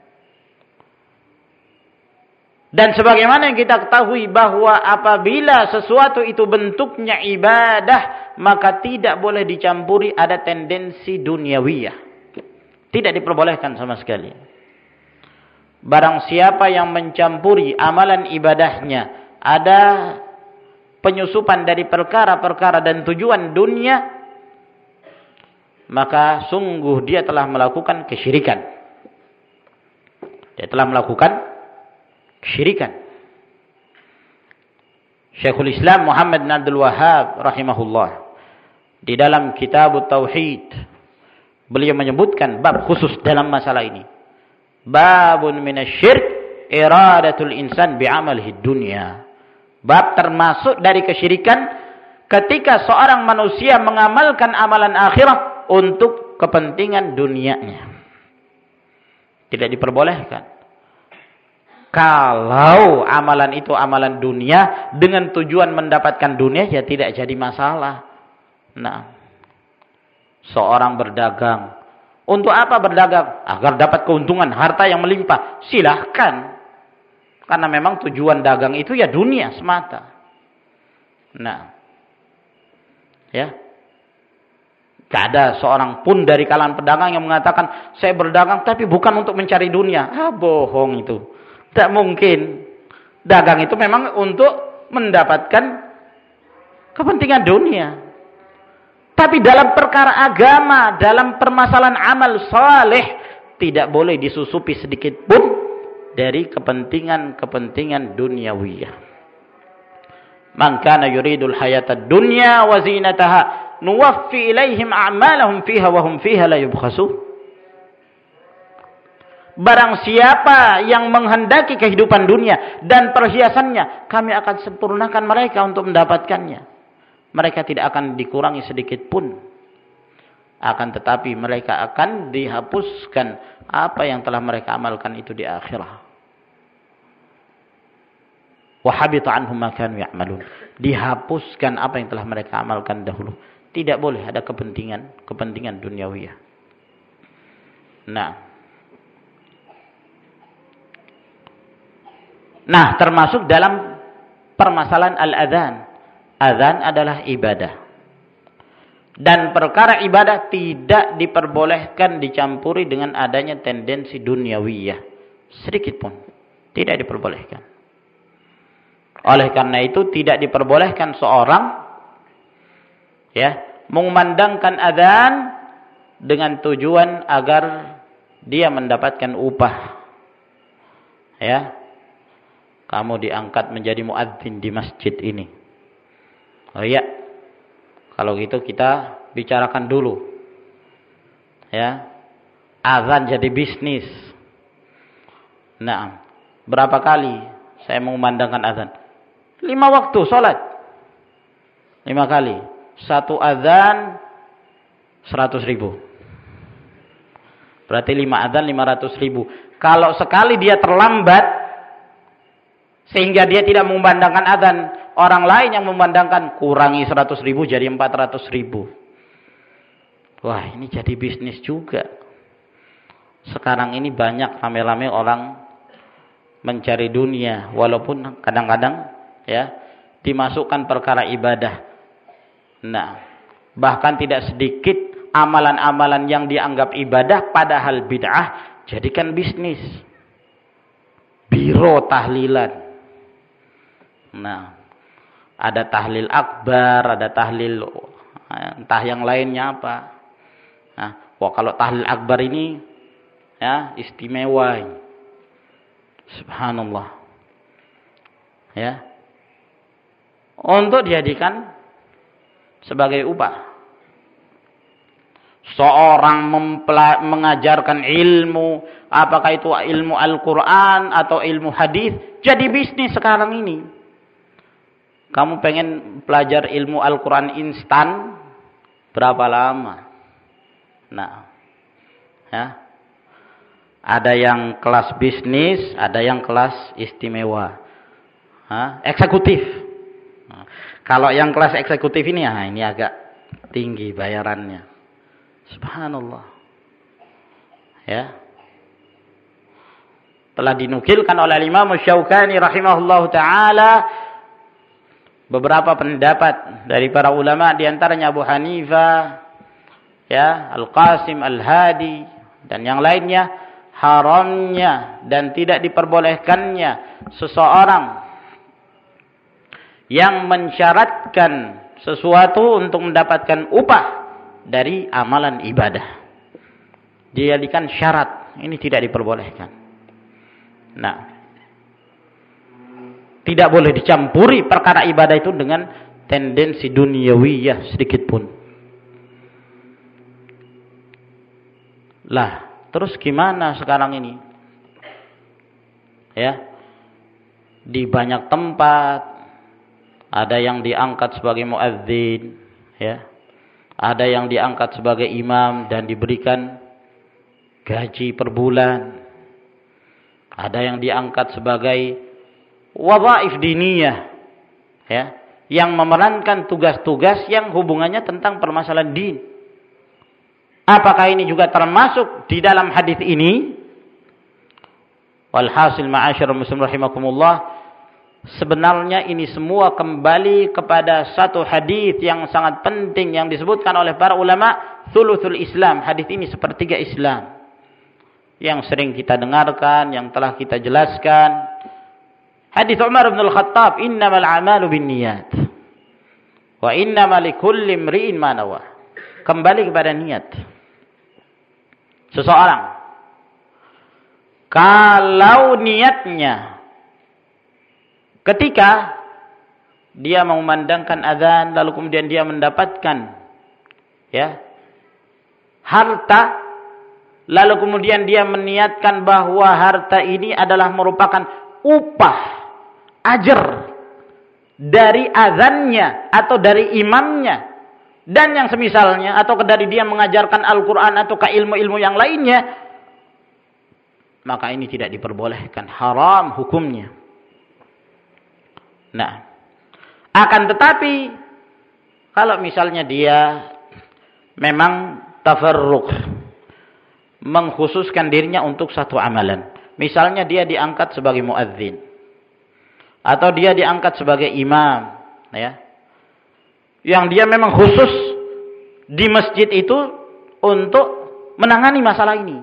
Dan sebagaimana yang kita ketahui bahwa apabila sesuatu itu bentuknya ibadah, maka tidak boleh dicampuri ada tendensi duniawiyah. Tidak diperbolehkan sama sekali. Barang siapa yang mencampuri amalan ibadahnya, ada penyusupan dari perkara-perkara dan tujuan dunia, maka sungguh dia telah melakukan kesyirikan. Dia telah melakukan kesyirikan. Syekhul Islam Muhammad bin Abdul Wahhab rahimahullah di dalam kitab Tauhid beliau menyebutkan bab khusus dalam masalah ini. Babun minasyirk iradatul insan bi'amalihi dunya. Bab termasuk dari kesyirikan ketika seorang manusia mengamalkan amalan akhirat untuk kepentingan dunianya. Tidak diperbolehkan. Kalau amalan itu amalan dunia dengan tujuan mendapatkan dunia, ya tidak jadi masalah. Nah, seorang berdagang. Untuk apa berdagang? Agar dapat keuntungan, harta yang melimpah. Silahkan. Karena memang tujuan dagang itu ya dunia semata. Nah, ya. Tidak ada seorang pun dari kalangan pedagang yang mengatakan, saya berdagang tapi bukan untuk mencari dunia. Bohong itu. Tidak mungkin. Dagang itu memang untuk mendapatkan kepentingan dunia. Tapi dalam perkara agama, dalam permasalahan amal saleh, tidak boleh disusupi sedikit pun dari kepentingan-kepentingan duniawiyah. Man kana yuridul hayatad dunya wa zinataha nuwaffi ilaihim a'malahum fiha wa hum fiha la yubkhasun. barang siapa yang menghendaki kehidupan dunia dan perhiasannya, kami akan sempurnakan mereka untuk mendapatkannya. Mereka tidak akan dikurangi sedikit pun. Akan tetapi mereka akan dihapuskan apa yang telah mereka amalkan itu di akhirat. Wa habita anhum ma kanu ya'malun. Dihapuskan apa yang telah mereka amalkan dahulu. Tidak boleh ada kepentingan duniawiyah. Nah, termasuk dalam permasalahan al-adzan. Adzan adalah ibadah. Dan perkara ibadah tidak diperbolehkan dicampuri dengan adanya tendensi duniawiyah. Sedikit pun. Tidak diperbolehkan. Oleh karena itu tidak diperbolehkan seorang mengumandangkan adzan dengan tujuan agar dia mendapatkan upah. Kamu diangkat menjadi muadzin di masjid ini. Oh iya. Kalau gitu kita bicarakan dulu. Azan jadi bisnis. Nah, berapa kali saya mengumandangkan azan? 5 waktu sholat. 5 kali. 1 azan 100.000. Berarti 5 azan 500.000. Kalau sekali dia terlambat sehingga dia tidak mengumandangkan azan, orang lain yang memandangkan, kurangi 100.000 jadi 400.000. Wah, ini jadi bisnis juga. Sekarang ini banyak rame-rame orang mencari dunia, walaupun kadang-kadang dimasukkan perkara ibadah. Nah, bahkan tidak sedikit amalan-amalan yang dianggap ibadah padahal bid'ah jadikan bisnis. Biro tahlilan. Nah, ada tahlil akbar, ada tahlil entah yang lainnya apa. Nah, kalau tahlil akbar ini istimewa. Subhanallah. Untuk dijadikan sebagai upah. Seorang mengajarkan ilmu, apakah itu ilmu Al-Quran atau ilmu hadis, jadi bisnis sekarang ini. Kamu pengen belajar ilmu Al-Quran instan, berapa lama? Nah, ada yang kelas bisnis, ada yang kelas istimewa, eksekutif. Nah, kalau yang kelas eksekutif ini, ini agak tinggi bayarannya. Subhanallah. Telah dinukilkan oleh Imam Syaukani rahimahullahu taala beberapa pendapat dari para ulama, di antaranya Abu Hanifah, Al-Qasim, Al-Hadi dan yang lainnya, haramnya dan tidak diperbolehkannya seseorang yang mensyaratkan sesuatu untuk mendapatkan upah dari amalan ibadah. Dijadikan syarat, ini tidak diperbolehkan. Nah, tidak boleh dicampuri perkara ibadah itu dengan tendensi duniawiyah sedikit pun. Lah, terus gimana sekarang ini? Di banyak tempat ada yang diangkat sebagai muadzin, ada yang diangkat sebagai imam dan diberikan gaji per bulan. Ada yang diangkat sebagai wadhaif diniyah, yang memerankan tugas-tugas yang hubungannya tentang permasalahan din. Apakah ini juga termasuk di dalam hadis ini? Walhasil ma'asyiral muslimin rahimakumullah, sebenarnya ini semua kembali kepada satu hadis yang sangat penting yang disebutkan oleh para ulama, thuluthul Islam. Hadis ini sepertiga Islam, yang sering kita dengarkan, yang telah kita jelaskan. Hadis Umar bin Al-Khattab, innamal a'malu binniyat wa innamal likulli imri'in ma nawa. Kembali kepada niat. Seseorang kalau niatnya ketika dia mengumandangkan azan lalu kemudian dia mendapatkan harta lalu kemudian dia meniatkan bahwa harta ini adalah merupakan upah, ajar dari azannya atau dari imamnya dan yang semisalnya, atau dari dia mengajarkan Al-Quran atau ke ilmu-ilmu yang lainnya, maka ini tidak diperbolehkan, haram hukumnya. Nah, akan tetapi kalau misalnya dia memang tafarruq, mengkhususkan dirinya untuk satu amalan, misalnya dia diangkat sebagai muadzin atau dia diangkat sebagai imam, ya, yang dia memang khusus di masjid itu untuk menangani masalah ini.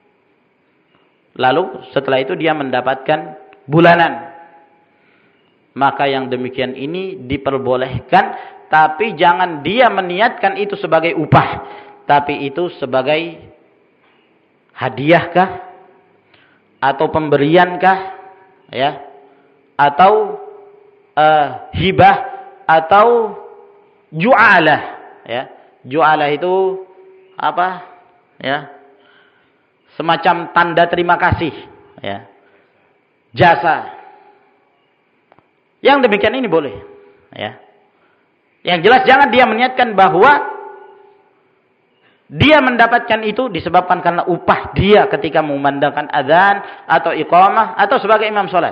Lalu setelah itu dia mendapatkan bulanan, maka yang demikian ini diperbolehkan, tapi jangan dia meniatkan itu sebagai upah, tapi itu sebagai hadiahkah atau pemberiankah, ya, atau hibah atau ju'alah, ya. Ju'alah itu apa? Ya. Semacam tanda terima kasih, ya. Jasa. Yang demikian ini boleh, ya. Yang jelas jangan dia meniatkan bahwa dia mendapatkan itu disebabkan karena upah dia ketika memandangkan azan atau iqamah atau sebagai imam salat.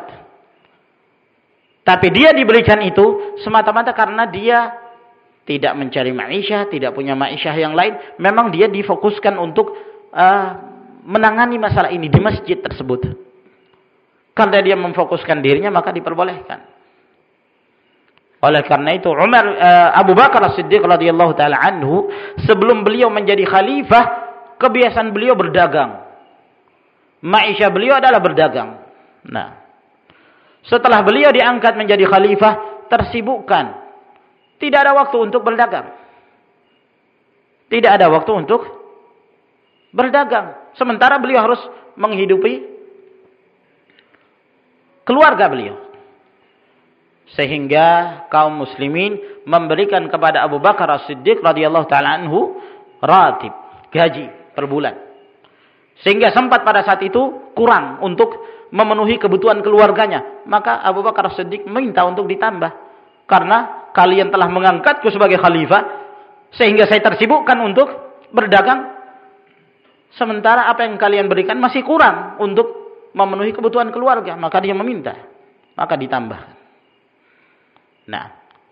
Tapi dia diberikan itu semata-mata karena dia tidak mencari ma'isyah, tidak punya ma'isyah yang lain. Memang dia difokuskan untuk menangani masalah ini di masjid tersebut. Karena dia memfokuskan dirinya, maka diperbolehkan. Oleh karena itu Abu Bakar As-Siddiq radhiyallahu taala anhu, sebelum beliau menjadi khalifah, kebiasaan beliau berdagang. Ma'isyah beliau adalah berdagang. Nah, setelah beliau diangkat menjadi khalifah, tersibukkan. Tidak ada waktu untuk berdagang. Tidak ada waktu untuk berdagang. Sementara beliau harus menghidupi keluarga beliau. Sehingga kaum muslimin memberikan kepada Abu Bakar As-Siddiq radhiyallahu taala anhu ratib, gaji per bulan. Sehingga sempat pada saat itu kurang untuk memenuhi kebutuhan keluarganya. Maka Abu Bakar As-Siddiq minta untuk ditambah. Karena kalian telah mengangkatku sebagai khalifah, sehingga saya tersibukkan untuk berdagang. Sementara apa yang kalian berikan masih kurang untuk memenuhi kebutuhan keluarga. Maka dia meminta. Maka ditambah. Nah,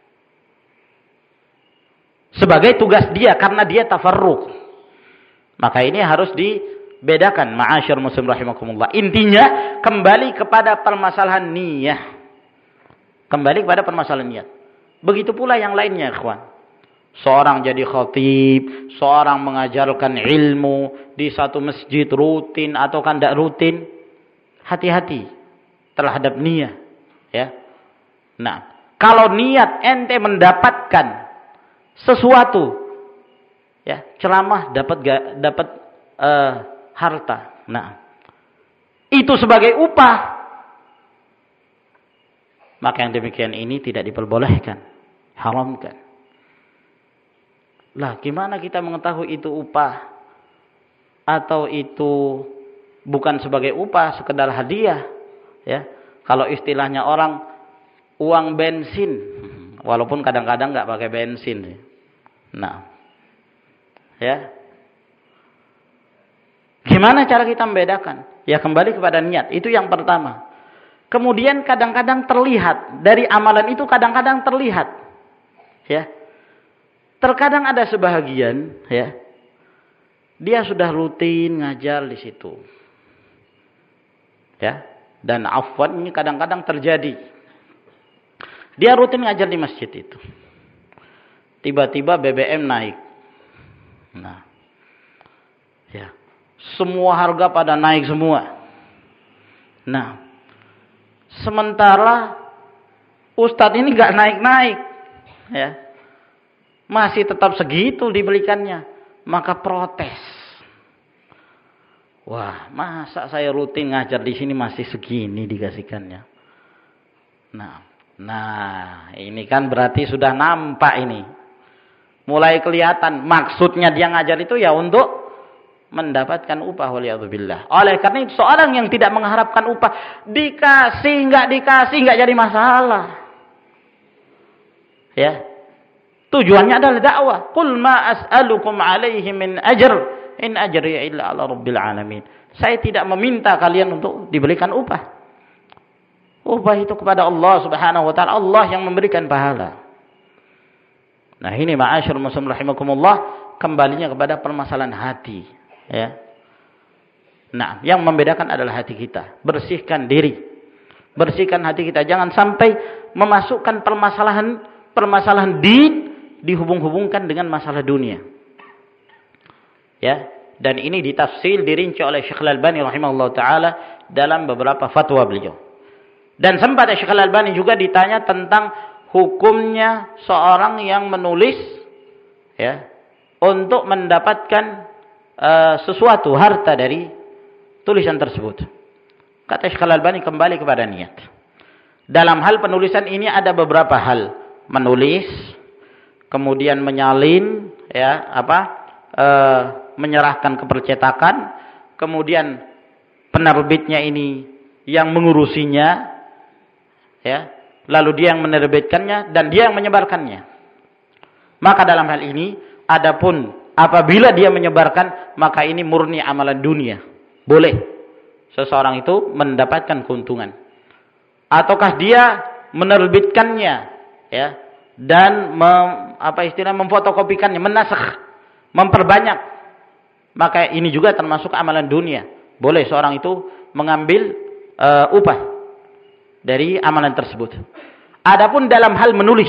sebagai tugas dia karena dia tafarruq. Maka ini harus dibedakan, ma'asyar muslim rahimakumullah. Intinya kembali kepada permasalahan niyah. Kembali kepada permasalahan niat. Begitu pula yang lainnya, ikhwan. Seorang jadi khatib, seorang mengajarkan ilmu di satu masjid rutin atau kan tidak rutin, hati-hati terhadap niyah, ya. Nah, kalau niat ente mendapatkan sesuatu, ya, ceramah dapat harta. Nah, itu sebagai upah. Maka yang demikian ini tidak diperbolehkan, haramkan. Lah, gimana kita mengetahui itu upah atau itu bukan sebagai upah, sekedar hadiah, ya? Kalau istilahnya orang uang bensin, walaupun kadang-kadang nggak pakai bensin. Nah, ya, gimana cara kita membedakan? Ya kembali kepada niat, itu yang pertama. Kemudian kadang-kadang terlihat dari amalan itu, kadang-kadang terlihat, ya. Terkadang ada sebahagian, ya, dia sudah rutin ngajar di situ, ya. Dan afwan ini kadang-kadang terjadi. Dia rutin ngajar di masjid itu. Tiba-tiba BBM naik. Nah, ya, semua harga pada naik semua. Nah, sementara Ustadz ini gak naik-naik, ya, masih tetap segitu diberikannya. Maka protes. Wah, masa saya rutin ngajar di sini masih segini dikasihkannya. Nah, ini kan berarti sudah nampak ini. Mulai kelihatan maksudnya dia ngajar itu ya untuk mendapatkan upah, waliyadzubillah. Oleh karena itu seorang yang tidak mengharapkan upah, dikasih enggak jadi masalah. Ya. Tujuannya adalah dakwah. Qul ma as'alukum alaihi min ajr, in ajriya illa 'ala rabbil alamin. Saya tidak meminta kalian untuk diberikan upah. Upah itu kepada Allah Subhanahu wa taala, Allah yang memberikan pahala. Nah, ini ma'asyarul muslimin rahimakumullah, kembalinya kepada permasalahan hati, ya. Nah, yang membedakan adalah hati kita. Bersihkan diri. Bersihkan hati kita, jangan sampai memasukkan permasalahan din dihubung-hubungkan dengan masalah dunia. Ya, dan ini ditafsir dirinci oleh Syekh Al-Albani rahimahullah taala dalam beberapa fatwa beliau. Dan sempat Syekh Al-Albani juga ditanya tentang hukumnya seorang yang menulis, ya, untuk mendapatkan sesuatu harta dari tulisan tersebut. Kata Syekh Al-Albani, kembali kepada niat. Dalam hal penulisan ini ada beberapa hal. Menulis, kemudian menyalin, ya, menyerahkan ke percetakan, kemudian penerbitnya ini yang mengurusinya, ya, lalu dia yang menerbitkannya dan dia yang menyebarkannya. Maka dalam hal ini, adapun apabila dia menyebarkan, maka ini murni amalan dunia. Boleh seseorang itu mendapatkan keuntungan. Ataukah dia menerbitkannya, ya, dan memfotokopikannya, menasakh, memperbanyak, maka ini juga termasuk amalan dunia. Boleh seorang itu mengambil upah dari amalan tersebut. Adapun dalam hal menulis,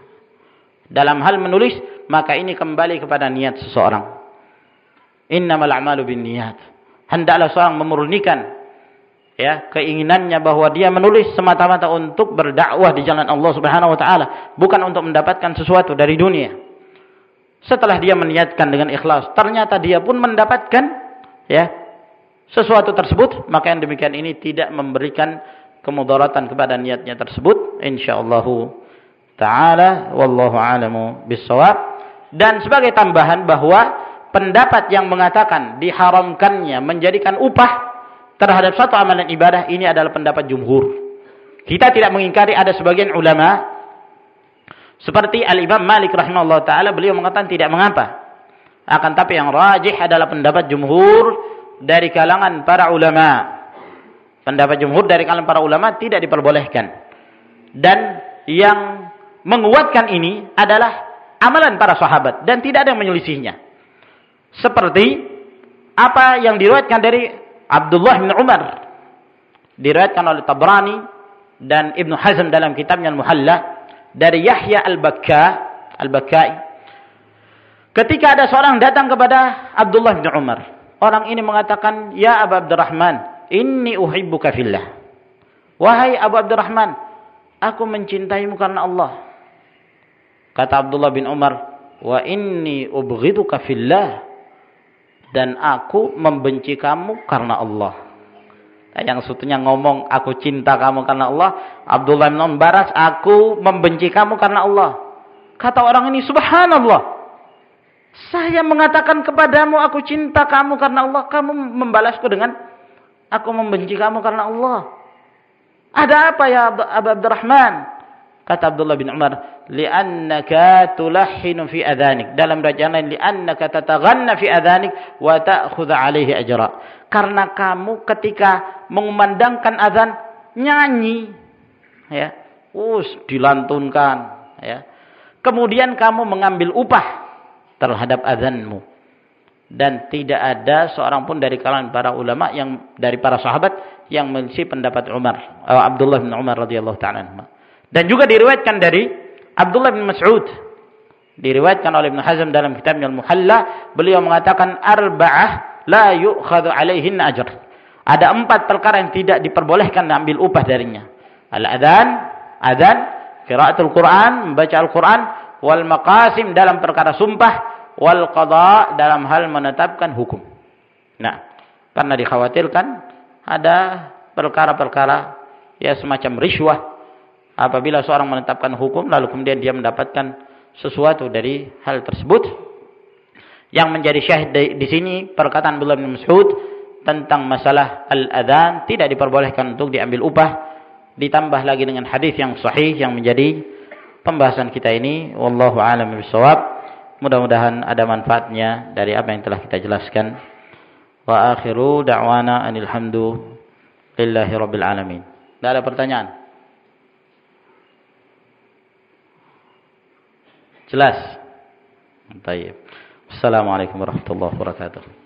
maka ini kembali kepada niat seseorang. Innamal a'malu binniyat. Hendaklah seorang memurnikan, ya, keinginannya bahwa dia menulis semata-mata untuk berdakwah di jalan Allah Subhanahu wa taala, bukan untuk mendapatkan sesuatu dari dunia. Setelah dia meniatkan dengan ikhlas, ternyata dia pun mendapatkan, ya, sesuatu tersebut, maka yang demikian ini tidak memberikan kemudaratan kepada niatnya tersebut, insyaallah taala, wallahu a'lamu bissawab. Dan sebagai tambahan bahwa pendapat yang mengatakan diharamkannya menjadikan upah terhadap satu amalan ibadah, ini adalah pendapat jumhur. Kita tidak mengingkari ada sebagian ulama seperti Al-Imam Malik rahimahullah ta'ala, beliau mengatakan tidak mengapa. Akan tapi yang rajih adalah pendapat jumhur dari kalangan para ulama. Pendapat jumhur dari kalangan para ulama tidak diperbolehkan. Dan yang menguatkan ini adalah amalan para sahabat dan tidak ada yang menyelisihnya. Seperti apa yang diriwayatkan dari Abdullah bin Umar, diriwayatkan oleh Tabrani dan Ibnu Hazm dalam kitabnya Al-Muhalla, dari Yahya Al-Bakkai. Ketika ada seorang datang kepada Abdullah bin Umar, orang ini mengatakan, "Ya Abu Abdurrahman, inni uhibbuka fillah." Wahai Abu Abdurrahman, aku mencintaimu karena Allah. Kata Abdullah bin Umar, "Wa inni ubghiduka fillah." Dan aku membenci kamu karena Allah. Yang sebetulnya ngomong aku cinta kamu karena Allah, Abdullah bin Umar baras, aku membenci kamu karena Allah. Kata orang ini, subhanallah, saya mengatakan kepadamu aku cinta kamu karena Allah, kamu membalasku dengan aku membenci kamu karena Allah. Ada apa ya Abu Abdurrahman? Kata Abdullah bin Umar, li'annaka tulahhinu fi adhanik. Dalam bacaan lain, li'annaka tataghanna fi adhanik wa ta'khudhu 'alaihi ajra. Karena kamu ketika mengumandangkan azan nyanyi, ya, dilantunkan, ya. Kemudian kamu mengambil upah terhadap azanmu. Dan tidak ada seorang pun dari kalangan para ulama yang dari para sahabat yang menyelisih pendapat Abdullah bin Umar radhiyallahu ta'ala anhu. Dan juga diriwayatkan dari Abdullah bin Mas'ud, diriwayatkan oleh Ibnu Hazm dalam kitabnya Al-Muhalla, beliau mengatakan arba'ah la yu'khadhu 'alaihin ajr. Ada 4 perkara yang tidak diperbolehkan ambil upah darinya. Adzan, qiraatul Quran, membaca Al-Quran, wal maqasim dalam perkara sumpah, wal qada dalam hal menetapkan hukum. Nah, karena dikhawatirkan ada perkara-perkara ya semacam riswah. Apabila seorang menetapkan hukum lalu kemudian dia mendapatkan sesuatu dari hal tersebut Yang menjadi syahid di sini perkataan Abdullah bin Mas'ud tentang masalah al-adzan tidak diperbolehkan untuk diambil upah, ditambah lagi dengan hadis yang sahih yang menjadi pembahasan kita ini. Wallahu a'lam bishawab. Mudah-mudahan ada manfaatnya dari apa yang telah kita jelaskan. Wa akhiru da'wana anil hamdulillahi rabbil alamin. Tidak ada pertanyaan? Jelas? Baik. Assalamualaikum warahmatullahi wabarakatuh.